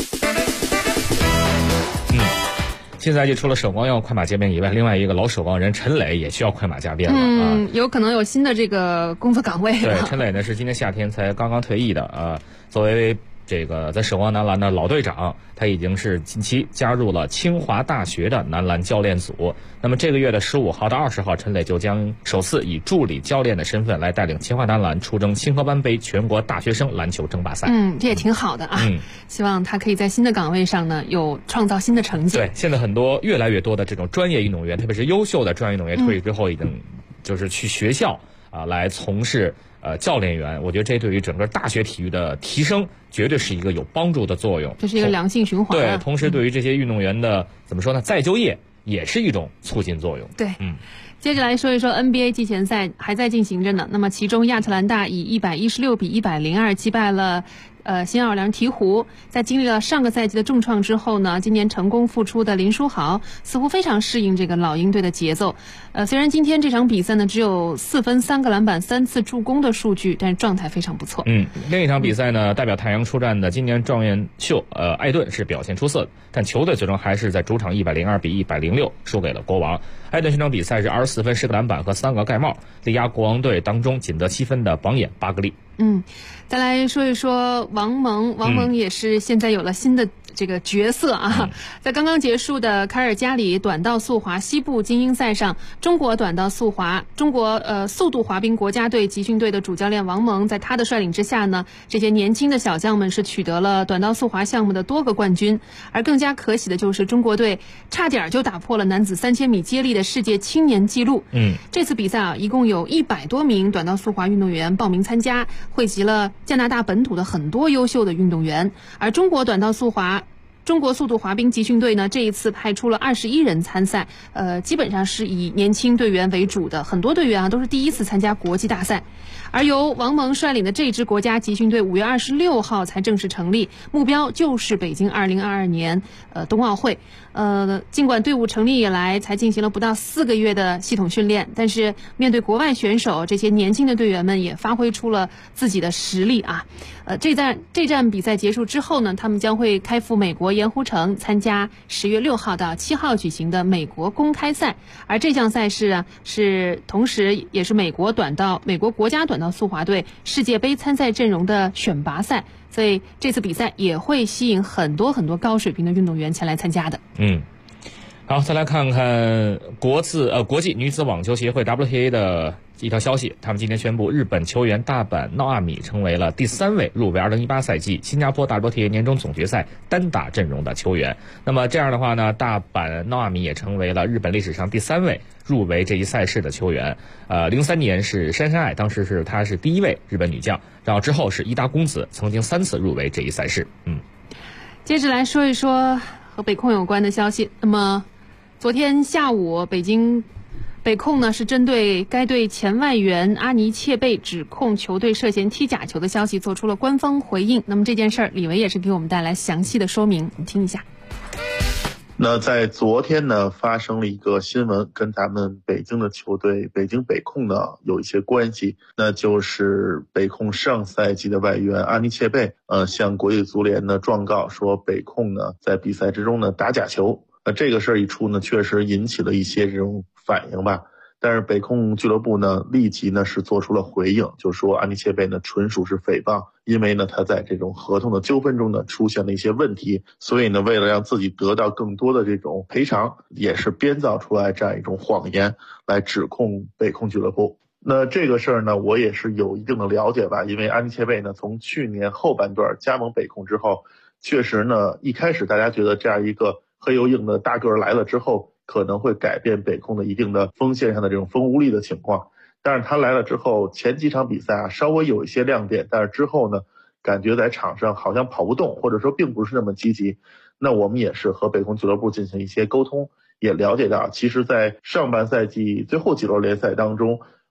新赛季除了守望要快马加鞭以外，另外一个老守望人陈磊也需要快马加鞭了有可能有新的这个工作岗位了。 对，陈磊呢是今年夏天才刚刚退役的作为这个在守望男篮的老队长，他已经是近期加入了清华大学的男篮教练组。那么这个月的15号到20号，陈磊就将首次以助理教练的身份来带领清华男篮出征清河班杯全国大学生篮球争霸赛。 这也挺好的啊。希望他可以在新的岗位上呢有创造新的成绩。 对，现在越来越多的这种专业运动员，特别是优秀的专业运动员退役之后，已经就是去学校来从事教练员。我觉得这对于整个大学体育的提升绝对是一个有帮助的作用， 这是一个良性循环。 对，同时对于这些运动员的怎么说呢，再就业也是一种促进作用。 对，接着来说一说 NBA 季前赛还在进行着呢。那么其中亚特兰大以116比102击败了新奥尔良鹈鹕。在经历了上个赛季的重创之后呢，今年成功复出的林书豪似乎非常适应这个老鹰队的节奏。虽然今天这场比赛呢只有4分3个篮板3次助攻的数据，但是状态非常不错。 另一场比赛呢，代表太阳出战的今年状元秀艾顿是表现出色的，但球队最终还是在主场102比106输给了国王。艾顿这场比赛是24分10个篮板和3个盖帽，力压国王队当中仅得7分的榜眼巴格利。 再来说一说王蒙也是现在有了新的这个角色啊。在刚刚结束的凯尔加里短道速滑西部精英赛上，中国速度滑冰国家队集训队的主教练王蒙，在他的率领之下呢，这些年轻的小将们是取得了短道速滑项目的多个冠军。而更加可喜的就是中国队差点就打破了男子3000米接力的世界青年纪录。这次比赛一共有100多名短道速滑运动员报名参加，汇集了加拿大本土的很多优秀的运动员。而中国速度滑冰集训队呢，这一次派出了21人参赛，基本上是以年轻队员为主的，很多队员都是第一次参加国际大赛。而由王蒙率领的这支国家集训队5月26号才正式成立，目标就是北京2022年冬奥会。尽管队伍成立以来才进行了不到4个月的系统训练，但是面对国外选手，这些年轻的队员们也发挥出了自己的实力啊。这站比赛结束之后呢，他们将会开赴美国盐湖城参加10月6号到7号举行的美国公开赛。而这项赛事同时也是美国国家短道速滑队世界杯参赛阵容的选拔赛，所以这次比赛也会吸引很多高水平的运动员前来参加的。 好，再来看看国际女子网球协会 WTA 的一条消息，他们今天宣布日本球员大阪闹阿米成为了第3位入围2018赛季新加坡 WTA 年终总决赛单打阵容的球员。那么这样的话呢，大阪闹阿米也成为了日本历史上第3位入围这一赛事的球员。03年是杉山爱，当时她是第1位日本女将，然后之后是伊达公子，曾经3次入围这一赛事。 接着来说一说和北控有关的消息。那么昨天下午，北控呢是针对该队前外援阿尼切贝指控球队涉嫌踢假球的消息做出了官方回应。那么这件事儿，李维也是给我们带来详细的说明，你听一下。 那在昨天呢，发生了一个新闻，跟咱们北京的球队北京北控呢有一些关系，那就是北控上赛季的外援阿尼切贝向国际足联呢状告说北控呢在比赛之中呢打假球。这个事儿一出呢，确实引起了一些这种反应吧。但是北控俱乐部呢立即呢是做出了回应，就说阿尼切贝呢纯属是诽谤，因为呢他在这种合同的纠纷中呢出现了一些问题，所以呢为了让自己得到更多的这种赔偿，也是编造出来这样一种谎言来指控北控俱乐部。那这个事儿呢我也是有一定的了解吧，因为阿尼切贝呢从去年后半段加盟北控之后，确实呢一开始大家觉得这样一个黑又硬的大个儿来了之后，可能会改变北控的一定的锋线上的这种锋无力的情况。但是他来了之后，前几场比赛稍微有一些亮点，但是之后呢，感觉在场上好像跑不动，或者说并不是那么积极。那我们也是和北控俱乐部进行一些沟通，也了解到，其实在上半赛季最后几轮联赛当中，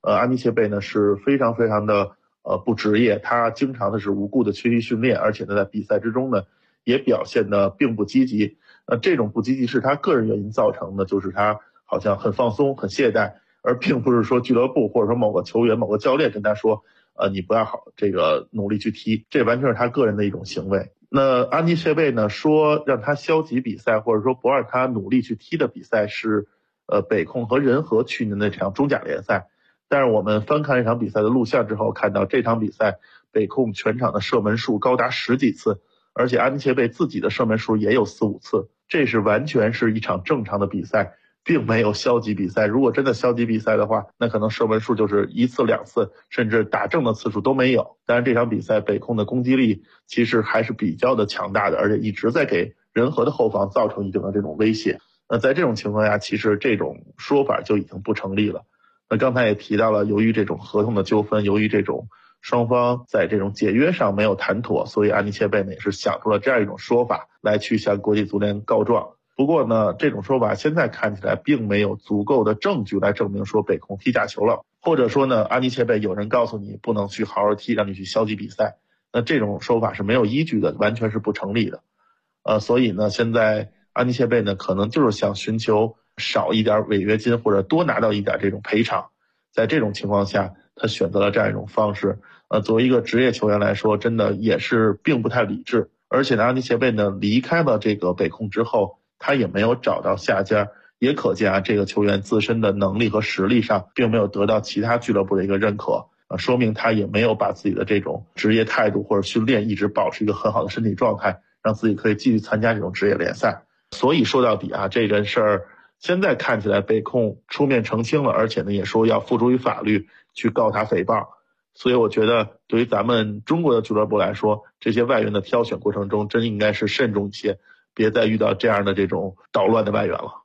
安妮切贝呢是非常非常的不职业，他经常的是无故的缺席训练，而且呢在比赛之中呢也表现的并不积极。这种不积极是他个人原因造成的，就是他好像很放松、很懈怠，而并不是说俱乐部或者说某个球员、某个教练跟他说，你不要好这个努力去踢，这完全是他个人的一种行为。那安妮切贝呢说让他消极比赛，或者说不让他努力去踢的比赛是北控和仁和去年的这场中甲联赛。但是我们翻看这场比赛的录像之后，看到这场比赛北控全场的射门数高达10几次，而且安妮切贝自己的射门数也有4、5次，这是完全是一场正常的比赛，并没有消极比赛。如果真的消极比赛的话，那可能射门数就是1次、2次，甚至打正的次数都没有。当然这场比赛北控的攻击力其实还是比较的强大的，而且一直在给仁和的后防造成一定的这种威胁。那在这种情况下，其实这种说法就已经不成立了。那刚才也提到了，由于这种合同的纠纷，由于这种双方在这种解约上没有谈妥，所以安妮切贝呢也是想出了这样一种说法来去向国际足联告状。不过呢，这种说法现在看起来并没有足够的证据来证明说北控踢假球了，或者说呢，安妮切贝有人告诉你不能去好好踢，让你去消极比赛，那这种说法是没有依据的，完全是不成立的。所以呢，现在安妮切贝呢可能就是想寻求少一点违约金，或者多拿到一点这种赔偿。在这种情况下，他选择了这样一种方式。作为一个职业球员来说，真的也是并不太理智。而且呢，安妮切贝呢离开了这个北控之后，他也没有找到下家，也可见啊，这个球员自身的能力和实力上并没有得到其他俱乐部的一个认可，说明他也没有把自己的这种职业态度或者训练一直保持一个很好的身体状态，让自己可以继续参加这种职业联赛。所以说到底啊，这件事儿现在看起来北控出面澄清了，而且呢也说要付诸于法律去告他诽谤。所以我觉得对于咱们中国的俱乐部来说，这些外援的挑选过程中真应该是慎重一些，别再遇到这样的这种捣乱的外援了。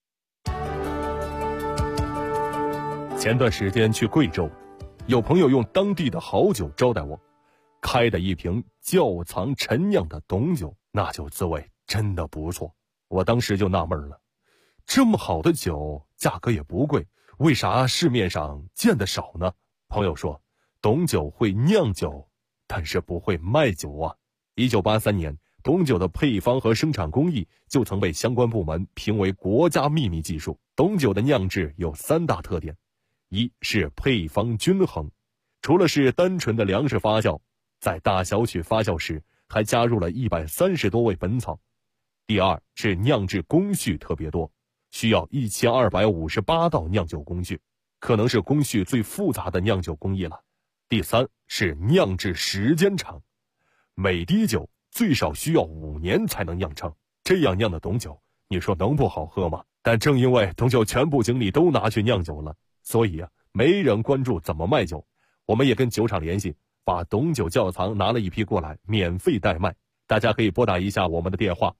前段时间去贵州，有朋友用当地的好酒招待我，开的一瓶窖藏陈酿的董酒，那酒滋味真的不错。我当时就纳闷了，这么好的酒价格也不贵，为啥市面上见得少呢？朋友说，董酒会酿酒，但是不会卖酒啊。1983年，董酒的配方和生产工艺就曾被相关部门评为国家秘密技术。董酒的酿制有3大特点，一是配方均衡，除了是单纯的粮食发酵，在大小曲发酵时还加入了130多味本草。第二是酿制工序特别多，需要1258道酿酒工序，可能是工序最复杂的酿酒工艺了。第三是酿制时间长，每滴酒最少需要5年才能酿成，这样酿的董酒，你说能不好喝吗？但正因为董酒全部精力都拿去酿酒了，所以没人关注怎么卖酒。我们也跟酒厂联系，把董酒窖藏拿了一批过来，免费代卖。大家可以拨打一下我们的电话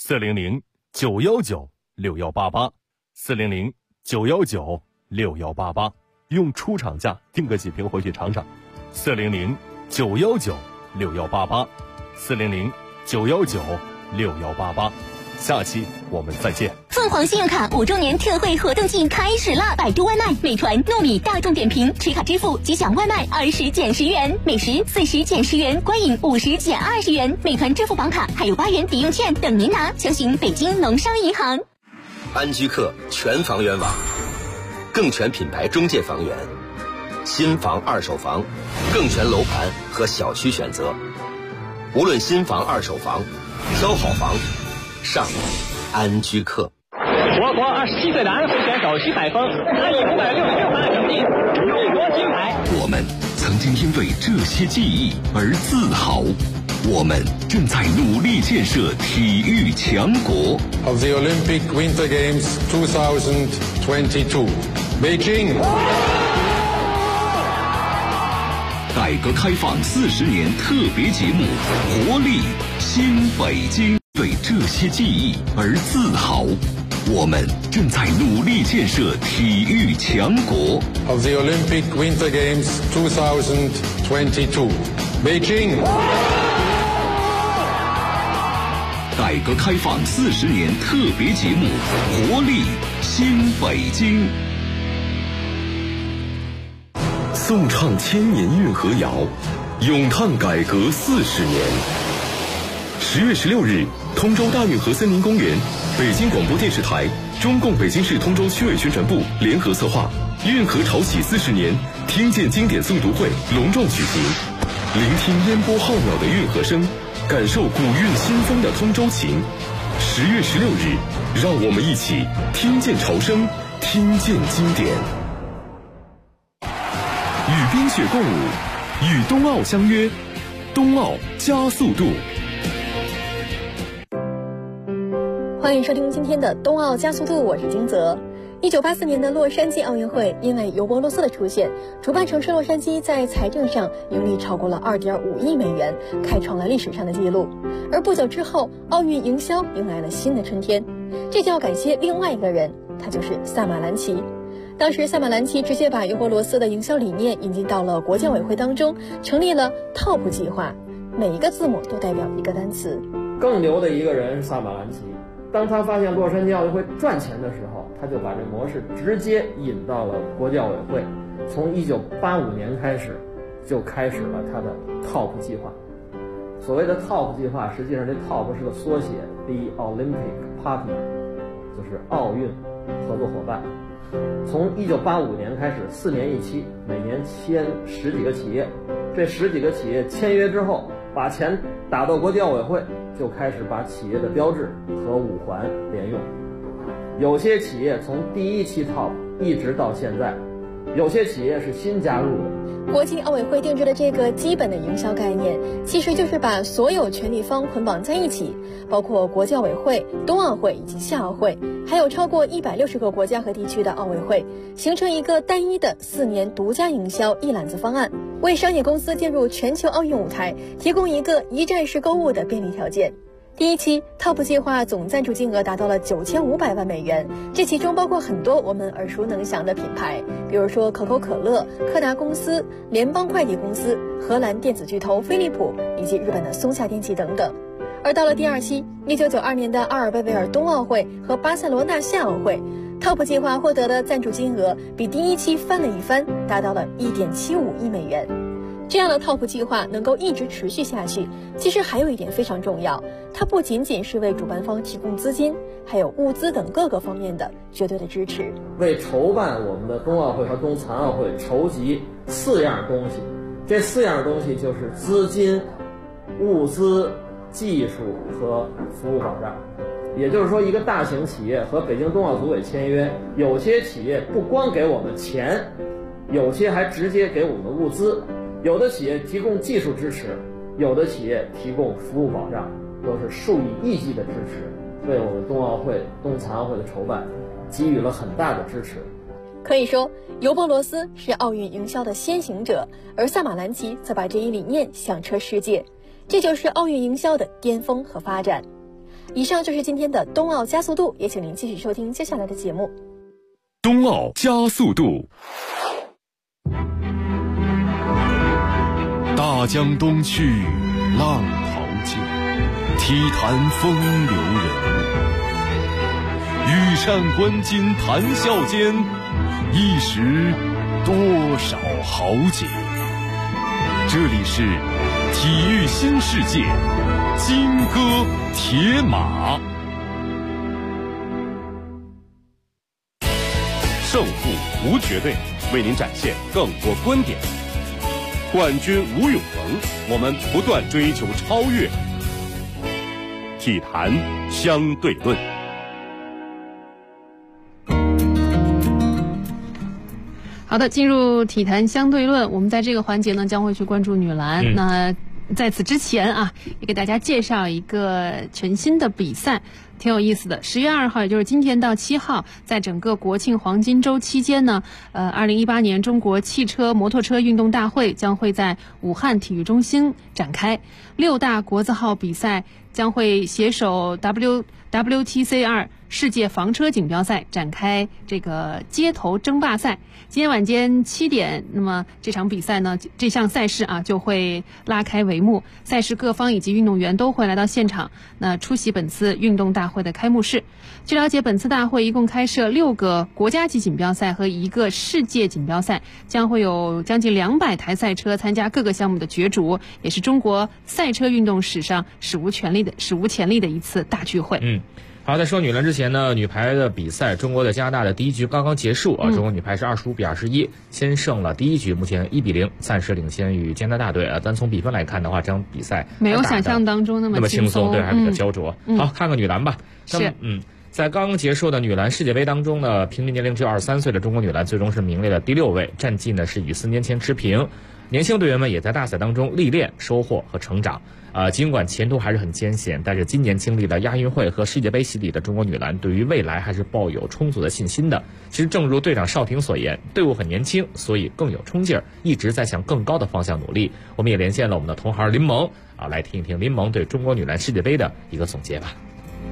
400-919-6188 400-919-6188，用出厂价订个几瓶回去尝尝。400-919-6188 400-919-6188。下期我们再见。 凤凰信用卡5周年特惠活动季开始啦！百度外卖、美团、糯米、大众点评持卡支付即享外卖20减10元，美食40减10元，观影50减20元。美团支付宝卡还有8元抵用券等您拿，详询北京农商银行。 安居客全房源网，更全品牌中介房源，新房、二手房，更全楼盘和小区选择。无论新房、二手房，挑好房上安居客。 我国27岁的安徽选手徐海峰，他以566分的成绩荣夺金牌。 我们曾经因为这些记忆而自豪，我们正在努力建设体育强国。 Of the Olympic Winter Games 2022, Beijing。 改革开放40年特别节目《活力新北京》，对这些记忆而自豪。我们正在努力建设体育强国。 Of the Olympic Winter Games 2022, Beijing。 改革开放40年特别节目《活力新北京》。 颂唱千年运河谣，咏叹改革40年。10月16日，通州大运河森林公园，北京广播电视台、中共北京市通州区委宣传部联合策划，运河潮起40年听见经典诵读会隆壮举行，聆听烟波浩渺的运河声，感受古韵新风的通州情。10月16日，让我们一起听见潮声，听见经典。与冰雪共舞，与冬奥相约，冬奥加速度。 欢迎收听今天的冬奥加速度，我是金泽。1984年的洛杉矶奥运会，因为尤伯罗斯的出现，主办城市洛杉矶在财政上盈利超过了2.5亿美元，开创了历史上的记录。而不久之后，奥运营销迎来了新的春天，这就要感谢另外一个人，他就是萨马兰奇。当时萨马兰奇直接把尤伯罗斯的营销理念引进到了国教委会当中，成立了 TOP 计划，每一个字母都代表一个单词。 更牛的一个人是萨马兰奇，当他发现洛杉矶奥运会赚钱的时候，他就把这模式直接引到了国教委会。从1985年开始，就开始了他的 TOP 计划。所谓的 TOP 计划，实际上这 TOP 是个缩写 ，The Olympic Partner， 就是奥运合作伙伴。从1985年开始，4年一期，每年签10几个企业，这10几个企业签约之后，把钱打到国际奥委会，就开始把企业的标志和5环连用。有些企业从第1期 TOP 一直到现在，有些企业是新加入的。 国际奥委会定制的这个基本的营销概念，其实就是把所有权利方捆绑在一起，包括国际奥委会、冬奥会以及夏奥会，还有超过160个国家和地区的奥委会，形成一个单一的4年独家营销一揽子方案，为商业公司进入全球奥运舞台提供一个一站式购物的便利条件。第1期 TOP 计划总赞助金额达到了9500万美元，这其中包括很多我们耳熟能详的品牌，比如说可口可乐、柯达公司、联邦快递公司、荷兰电子巨头飞利浦以及日本的松下电器等等。而到了第2期，1992年的阿尔贝维尔冬奥会和巴塞罗那夏奥会， TOP 计划获得的赞助金额比第1期翻了一番，达到了1.75亿美元。这样的 TOP 计划能够一直持续下去，其实还有一点非常重要，它不仅仅是为主办方提供资金，还有物资等各个方面的绝对的支持， 为筹办我们的冬奥会和冬残奥会筹集4样东西。这4样东西就是资金、物资、技术和服务保障。也就是说，一个大型企业和北京冬奥组委签约，有些企业不光给我们钱，有些还直接给我们物资，有的企业提供技术支持，有的企业提供服务保障，都是数以亿计的支持，为我们冬奥会、冬残奥会的筹办给予了很大的支持。 可以说，尤伯罗斯是奥运营销的先行者，而萨马兰奇则把这一理念响彻世界，这就是奥运营销的巅峰和发展。以上就是今天的冬奥加速度，也请您继续收听接下来的节目。 冬奥加速度。大江东去，浪淘尽，体坛风流人物。羽扇纶巾谈笑间，一时多少豪杰。这里是体育新世界，金戈铁马。 胜负无绝对，为您展现更多观点。冠军无永恒，我们不断追求超越。体坛相对论。 好的，进入体坛相对论，我们在这个环节呢将会去关注女篮。那在此之前啊，也给大家介绍一个全新的比赛，挺有意思的。10月2号，也就是今天到7号，在整个国庆黄金周期间呢，2018年中国汽车摩托车运动大会将会在武汉体育中心展开。6大国字号比赛将会携手 WTCR 世界房车锦标赛展开这个街头争霸赛。今天晚间7点，那么这场比赛呢，这项赛事就会拉开帷幕。赛事各方以及运动员都会来到现场，那出席本次运动大会的开幕式。据了解，本次大会一共开设6个国家级锦标赛和1个世界锦标赛，将会有将近200台赛车参加各个项目的角逐，也是中国赛车运动史上史无前例的一次大聚会。 好，在说女篮之前呢，女排的比赛，中国的加拿大的第一局刚刚结束中国女排是25-21先胜了第一局，目前1-0暂时领先于加拿大队但从比分来看的话，这场比赛没有想象当中那么轻松，对，还比较焦灼。好，看看女篮吧。 是在刚刚结束的女篮世界杯当中呢，平均年龄只有23岁的中国女篮最终是名列了第6位，战绩呢是与4年前持平。年轻队员们也在大赛当中历练、收获和成长。尽管前途还是很艰险，但是今年经历了亚运会和世界杯洗礼的中国女篮，对于未来还是抱有充足的信心的。其实正如队长邵婷所言，队伍很年轻，所以更有冲劲儿，一直在向更高的方向努力。我们也连线了我们的同行林萌来听一听林萌对中国女篮世界杯的一个总结吧。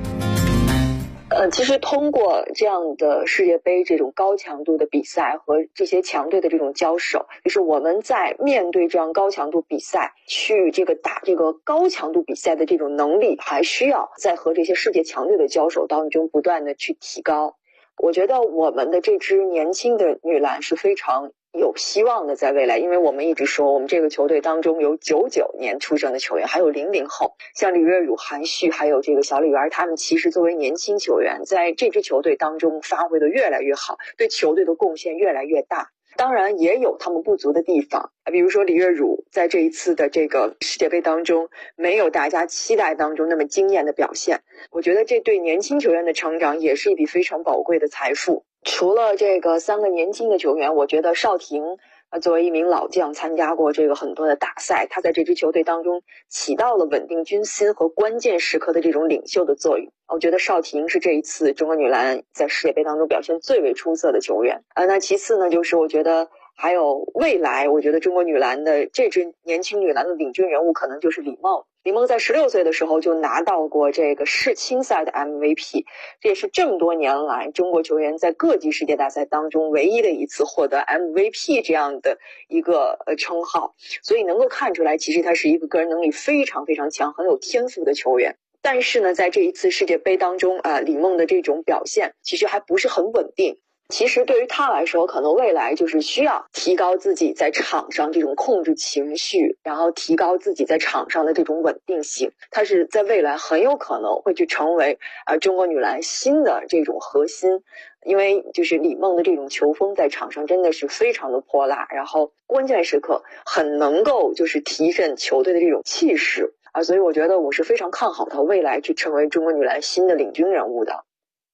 其实通过这样的世界杯这种高强度的比赛和这些强队的这种交手，就是我们在面对这样高强度比赛去打这个高强度比赛的这种能力，还需要在和这些世界强队的交手当中不断的去提高。我觉得我们的这支年轻的女篮是非常有希望的，在未来，因为我们一直说我们这个球队当中有99年出生的球员，还有00后，像李月汝、韩旭还有这个小李媛，他们其实作为年轻球员在这支球队当中发挥的越来越好，对球队的贡献越来越大。当然也有他们不足的地方，比如说李月汝在这一次的这个世界杯当中没有大家期待当中那么惊艳的表现，我觉得这对年轻球员的成长也是一笔非常宝贵的财富。除了这个3个年轻的球员，我觉得邵婷作为一名老将，参加过这个很多的大赛，他在这支球队当中起到了稳定军心和关键时刻的这种领袖的作用。我觉得邵婷是这一次中国女篮在世界杯当中表现最为出色的球员。那其次呢，就是我觉得还有未来，我觉得中国女篮的这支年轻女篮的领军人物可能就是李梦。李梦在16岁的时候就拿到过这个世青赛的 MVP， 这也是这么多年来中国球员在各级世界大赛当中唯一的一次获得 MVP 这样的一个称号，所以能够看出来其实他是一个个人能力非常非常强、很有天赋的球员。但是呢，在这一次世界杯当中李梦的这种表现其实还不是很稳定。其实对于他来说，可能未来就是需要提高自己在场上这种控制情绪，然后提高自己在场上的这种稳定性。他是在未来很有可能会去成为中国女篮新的这种核心，因为就是李梦的这种球风在场上真的是非常的泼辣，然后关键时刻很能够就是提振球队的这种气势所以我觉得我是非常看好他未来去成为中国女篮新的领军人物的。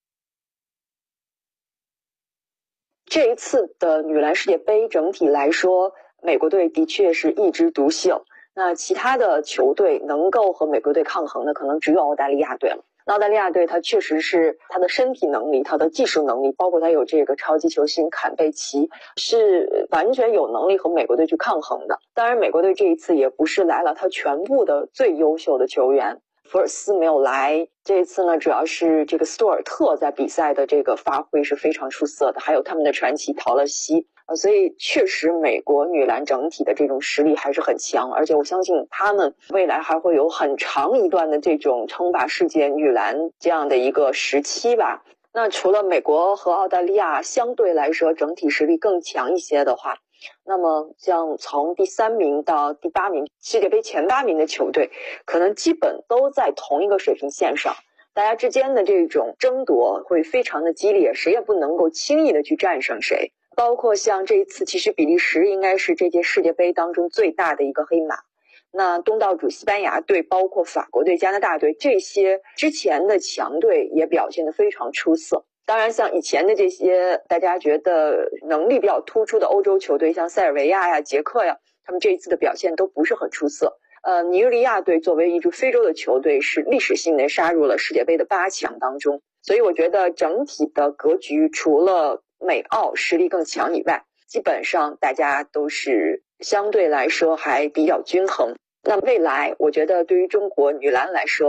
这一次的女篮世界杯整体来说，美国队的确是一枝独秀，那其他的球队能够和美国队抗衡的可能只有澳大利亚队了。澳大利亚队它确实是它的身体能力、它的技术能力，包括它有这个超级球星坎贝奇，是完全有能力和美国队去抗衡的。当然美国队这一次也不是来了他全部的最优秀的球员，福尔斯没有来，这一次呢主要是这个斯图尔特在比赛的这个发挥是非常出色的，还有他们的传奇陶乐西所以确实美国女篮整体的这种实力还是很强，而且我相信他们未来还会有很长一段的这种称霸世界女篮这样的一个时期吧。那除了美国和澳大利亚相对来说整体实力更强一些的话，那么像从第3名到第8名，世界杯前8名的球队可能基本都在同一个水平线上，大家之间的这种争夺会非常的激烈，谁也不能够轻易的去战胜谁。包括像这一次其实比利时应该是这届世界杯当中最大的一个黑马，那东道主西班牙队包括法国队、加拿大队这些之前的强队也表现得非常出色。当然像以前的这些大家觉得能力比较突出的欧洲球队，像塞尔维亚呀、捷克呀，他们这一次的表现都不是很出色。尼日利亚队作为一支非洲的球队是历史性的杀入了世界杯的8强当中，所以我觉得整体的格局除了美澳实力更强以外，基本上大家都是相对来说还比较均衡。那未来我觉得对于中国女篮来说，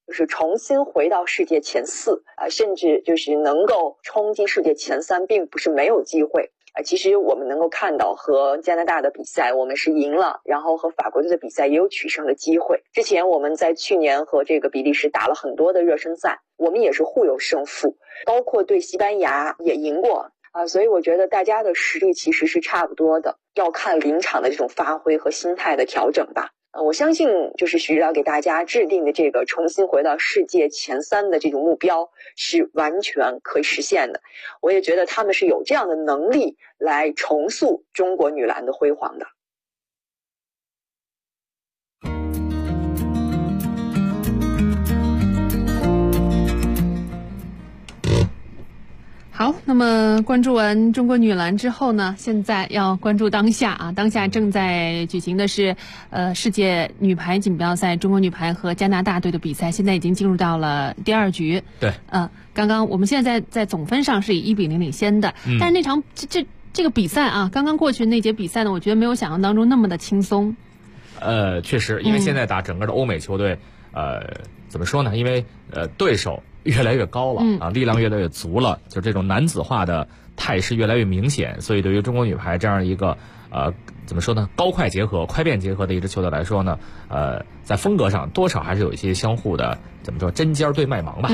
就是重新回到世界前4甚至就是能够冲击世界前3，并不是没有机会。其实我们能够看到和加拿大的比赛我们是赢了，然后和法国队的比赛也有取胜的机会。之前我们在去年和这个比利时打了很多的热身赛，我们也是互有胜负，包括对西班牙也赢过所以我觉得大家的实力其实是差不多的，要看临场的这种发挥和心态的调整吧。我相信就是许指导给大家制定的这个重新回到世界前3的这种目标是完全可以实现的。我也觉得他们是有这样的能力来重塑中国女篮的辉煌的。 好，那么关注完中国女篮之后呢，现在要关注当下当下正在举行的是世界女排锦标赛，中国女排和加拿大队的比赛，现在已经进入到了第2局。 对， 刚刚我们现在在总分上是以1-0领先的，但是那场这个比赛刚刚过去那节比赛呢，我觉得没有想象当中那么的轻松。 确实，因为现在打整个的欧美球队，怎么说呢？因为对手越来越高了力量越来越足了，就这种男子化的态势越来越明显，所以对于中国女排这样一个怎么说呢，高快结合、快变结合的一支球队来说呢，在风格上多少还是有一些相互的怎么说针尖对麦芒吧。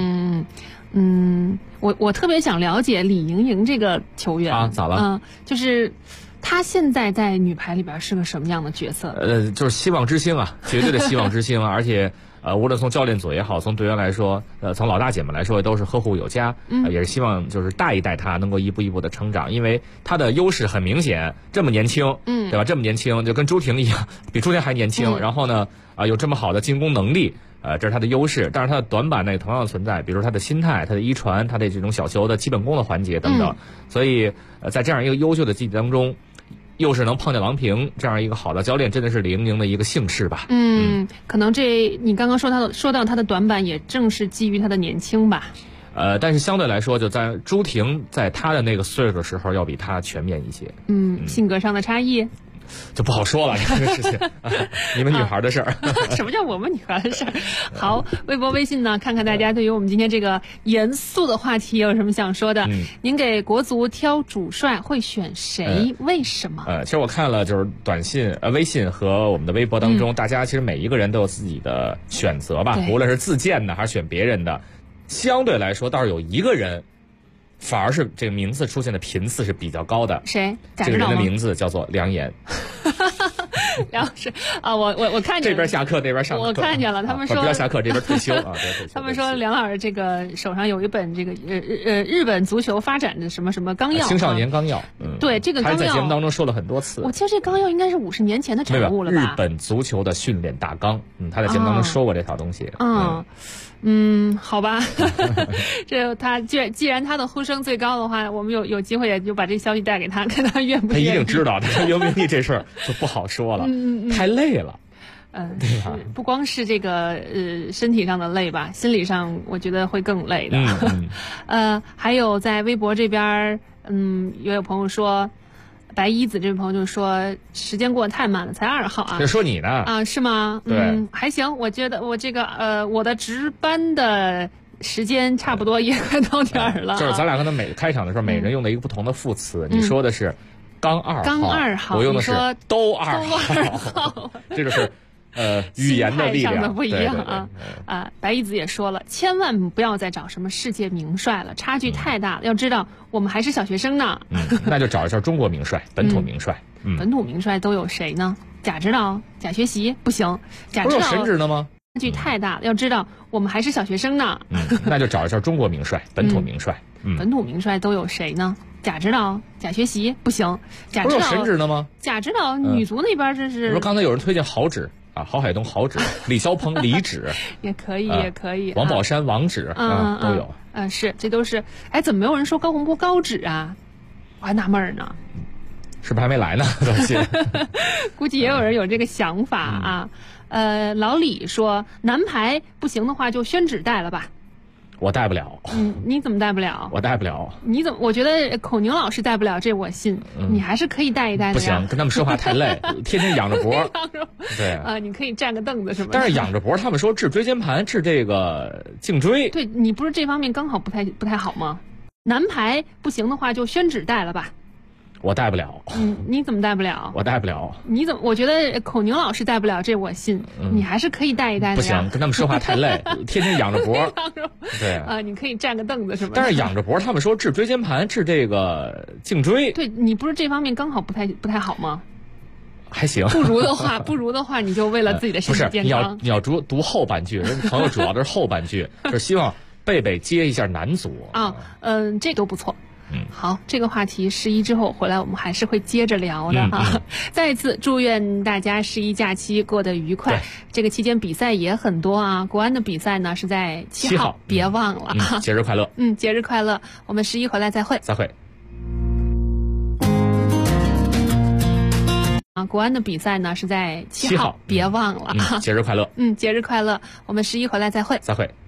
我特别想了解李盈莹这个球员咋了？ 就是她现在在女排里边是个什么样的角色？ 就是希望之星绝对的希望之星而且无论从教练组也好，从队员来说，从老大姐们来说，都是呵护有加，也是希望就是带一带她能够一步一步的成长，因为她的优势很明显，这么年轻，对吧？这么年轻，就跟朱婷一样，比朱婷还年轻，然后呢，有这么好的进攻能力，这是她的优势，但是她的短板呢也同样存在，比如她的心态、她的遗传、她的这种小球的基本功的环节等等，所以在这样一个优秀的基地当中。又是能碰见郎平这样一个好的教练，真的是李盈莹的一个幸事吧。 可能你刚刚说到她的短板，也正是基于她的年轻吧。 但是相对来说，就在朱婷在她的那个岁数的时候，要比她全面一些。 性格上的差异就不好说了，这个事情你们女孩的事儿。 什么叫我们女孩的事儿？好，微博微信呢，看看大家对于我们今天这个严肃的话题有什么想说的。您给国足挑主帅会选谁？为什么？ 其实我看了就是短信、微信和我们的微博当中，大家其实每一个人都有自己的选择吧，无论是自荐的还是选别人的。相对来说，倒是有一个人。反而是这个名字出现的频次是比较高的。 谁？ 这个人的名字叫做梁岩。 梁老师我看见这边下课那边上课， 我看见了，他们说不要下课，这边退休他们说梁老师这个手上有一本这个日本足球发展的什么什么纲要， 青少年纲要。 对，这个纲要他在节目当中说了很多次。 我记得这纲要应该是50年前的产物了吧？ 日本足球的训练大纲，他在节目当中说过这套东西。 好吧，这他既然他的呼声最高的话，我们有机会也就把这消息带给他，看他愿不愿意。 他一定知道，他愿不愿意这事儿就不好说了，太累了。对吧？ 不光是这个身体上的累吧，心理上我觉得会更累的。还有在微博这边，也有朋友说。白衣子这位朋友就说时间过得太慢了，才2号啊！ 这说你呢是吗？ 对， 还行，我觉得我这个我的值班的时间差不多也快到点儿了。 就是咱俩可能开场的时候，每人用的一个不同的副词，你说的是刚2号，我用的是都2号，这就是语言的力量的不一样白衣子也说了，千万不要再找什么世界名帅了，差距太大了。要知道我们还是小学生呢。 那就找一下中国名帅，本土名帅。 本土名帅都有谁呢？贾指导、贾学习不行，贾指导不是有神职呢吗？ 差距太大了。要知道我们还是小学生呢。 那就找一下中国名帅，本土名帅。 本土名帅都有谁呢？贾指导、贾学习不行，贾指导不是有神职呢吗？ 贾指导女足那边这是。 不是刚才有人推荐郝指。郝海东郝指，李霄鹏李指也可以，也可以。 王宝山王指都有。 是，这都是。哎，怎么没有人说高洪波高指啊？我还纳闷呢。 是不是还没来呢？ 估计也有人有这个想法啊。老李说，男排不行的话就宣纸带了吧。 我带不了。 你怎么带不了？ 我带不了。 你怎么？我觉得口宁老师带不了，这我信。你还是可以带一带的。 不行，跟他们说话太累，天天仰着脖。对你可以站个凳子什么的。 但是仰着脖，他们说治椎间盘，治这个颈椎。 对你不是这方面刚好不太好吗？男排不行的话，就宣纸带了吧。 我带不了。 你怎么带不了？ 我带不了。 你怎么？我觉得口宁老师带不了，这我信。你还是可以带一带的。 不行，跟他们说话太累，天天仰着脖。对你可以站个凳子什么的。 但是仰着脖，他们说治椎间盘，治这个颈椎。 对你不是这方面刚好不太好吗？ 还行。 不如的话，你就为了自己的身体健康。 你要读后半句，人朋友主要的是后半句，就是希望贝贝接一下男足这都不错。好，这个话题11之后回来我们还是会接着聊的再次祝愿大家11假期过得愉快。这个期间比赛也很多啊，国安的比赛呢是在7号，别忘了节日快乐。 节日快乐，我们11回来再会。国安的比赛呢是在7号，别忘了节日快乐。 节日快乐，我们11回来再会。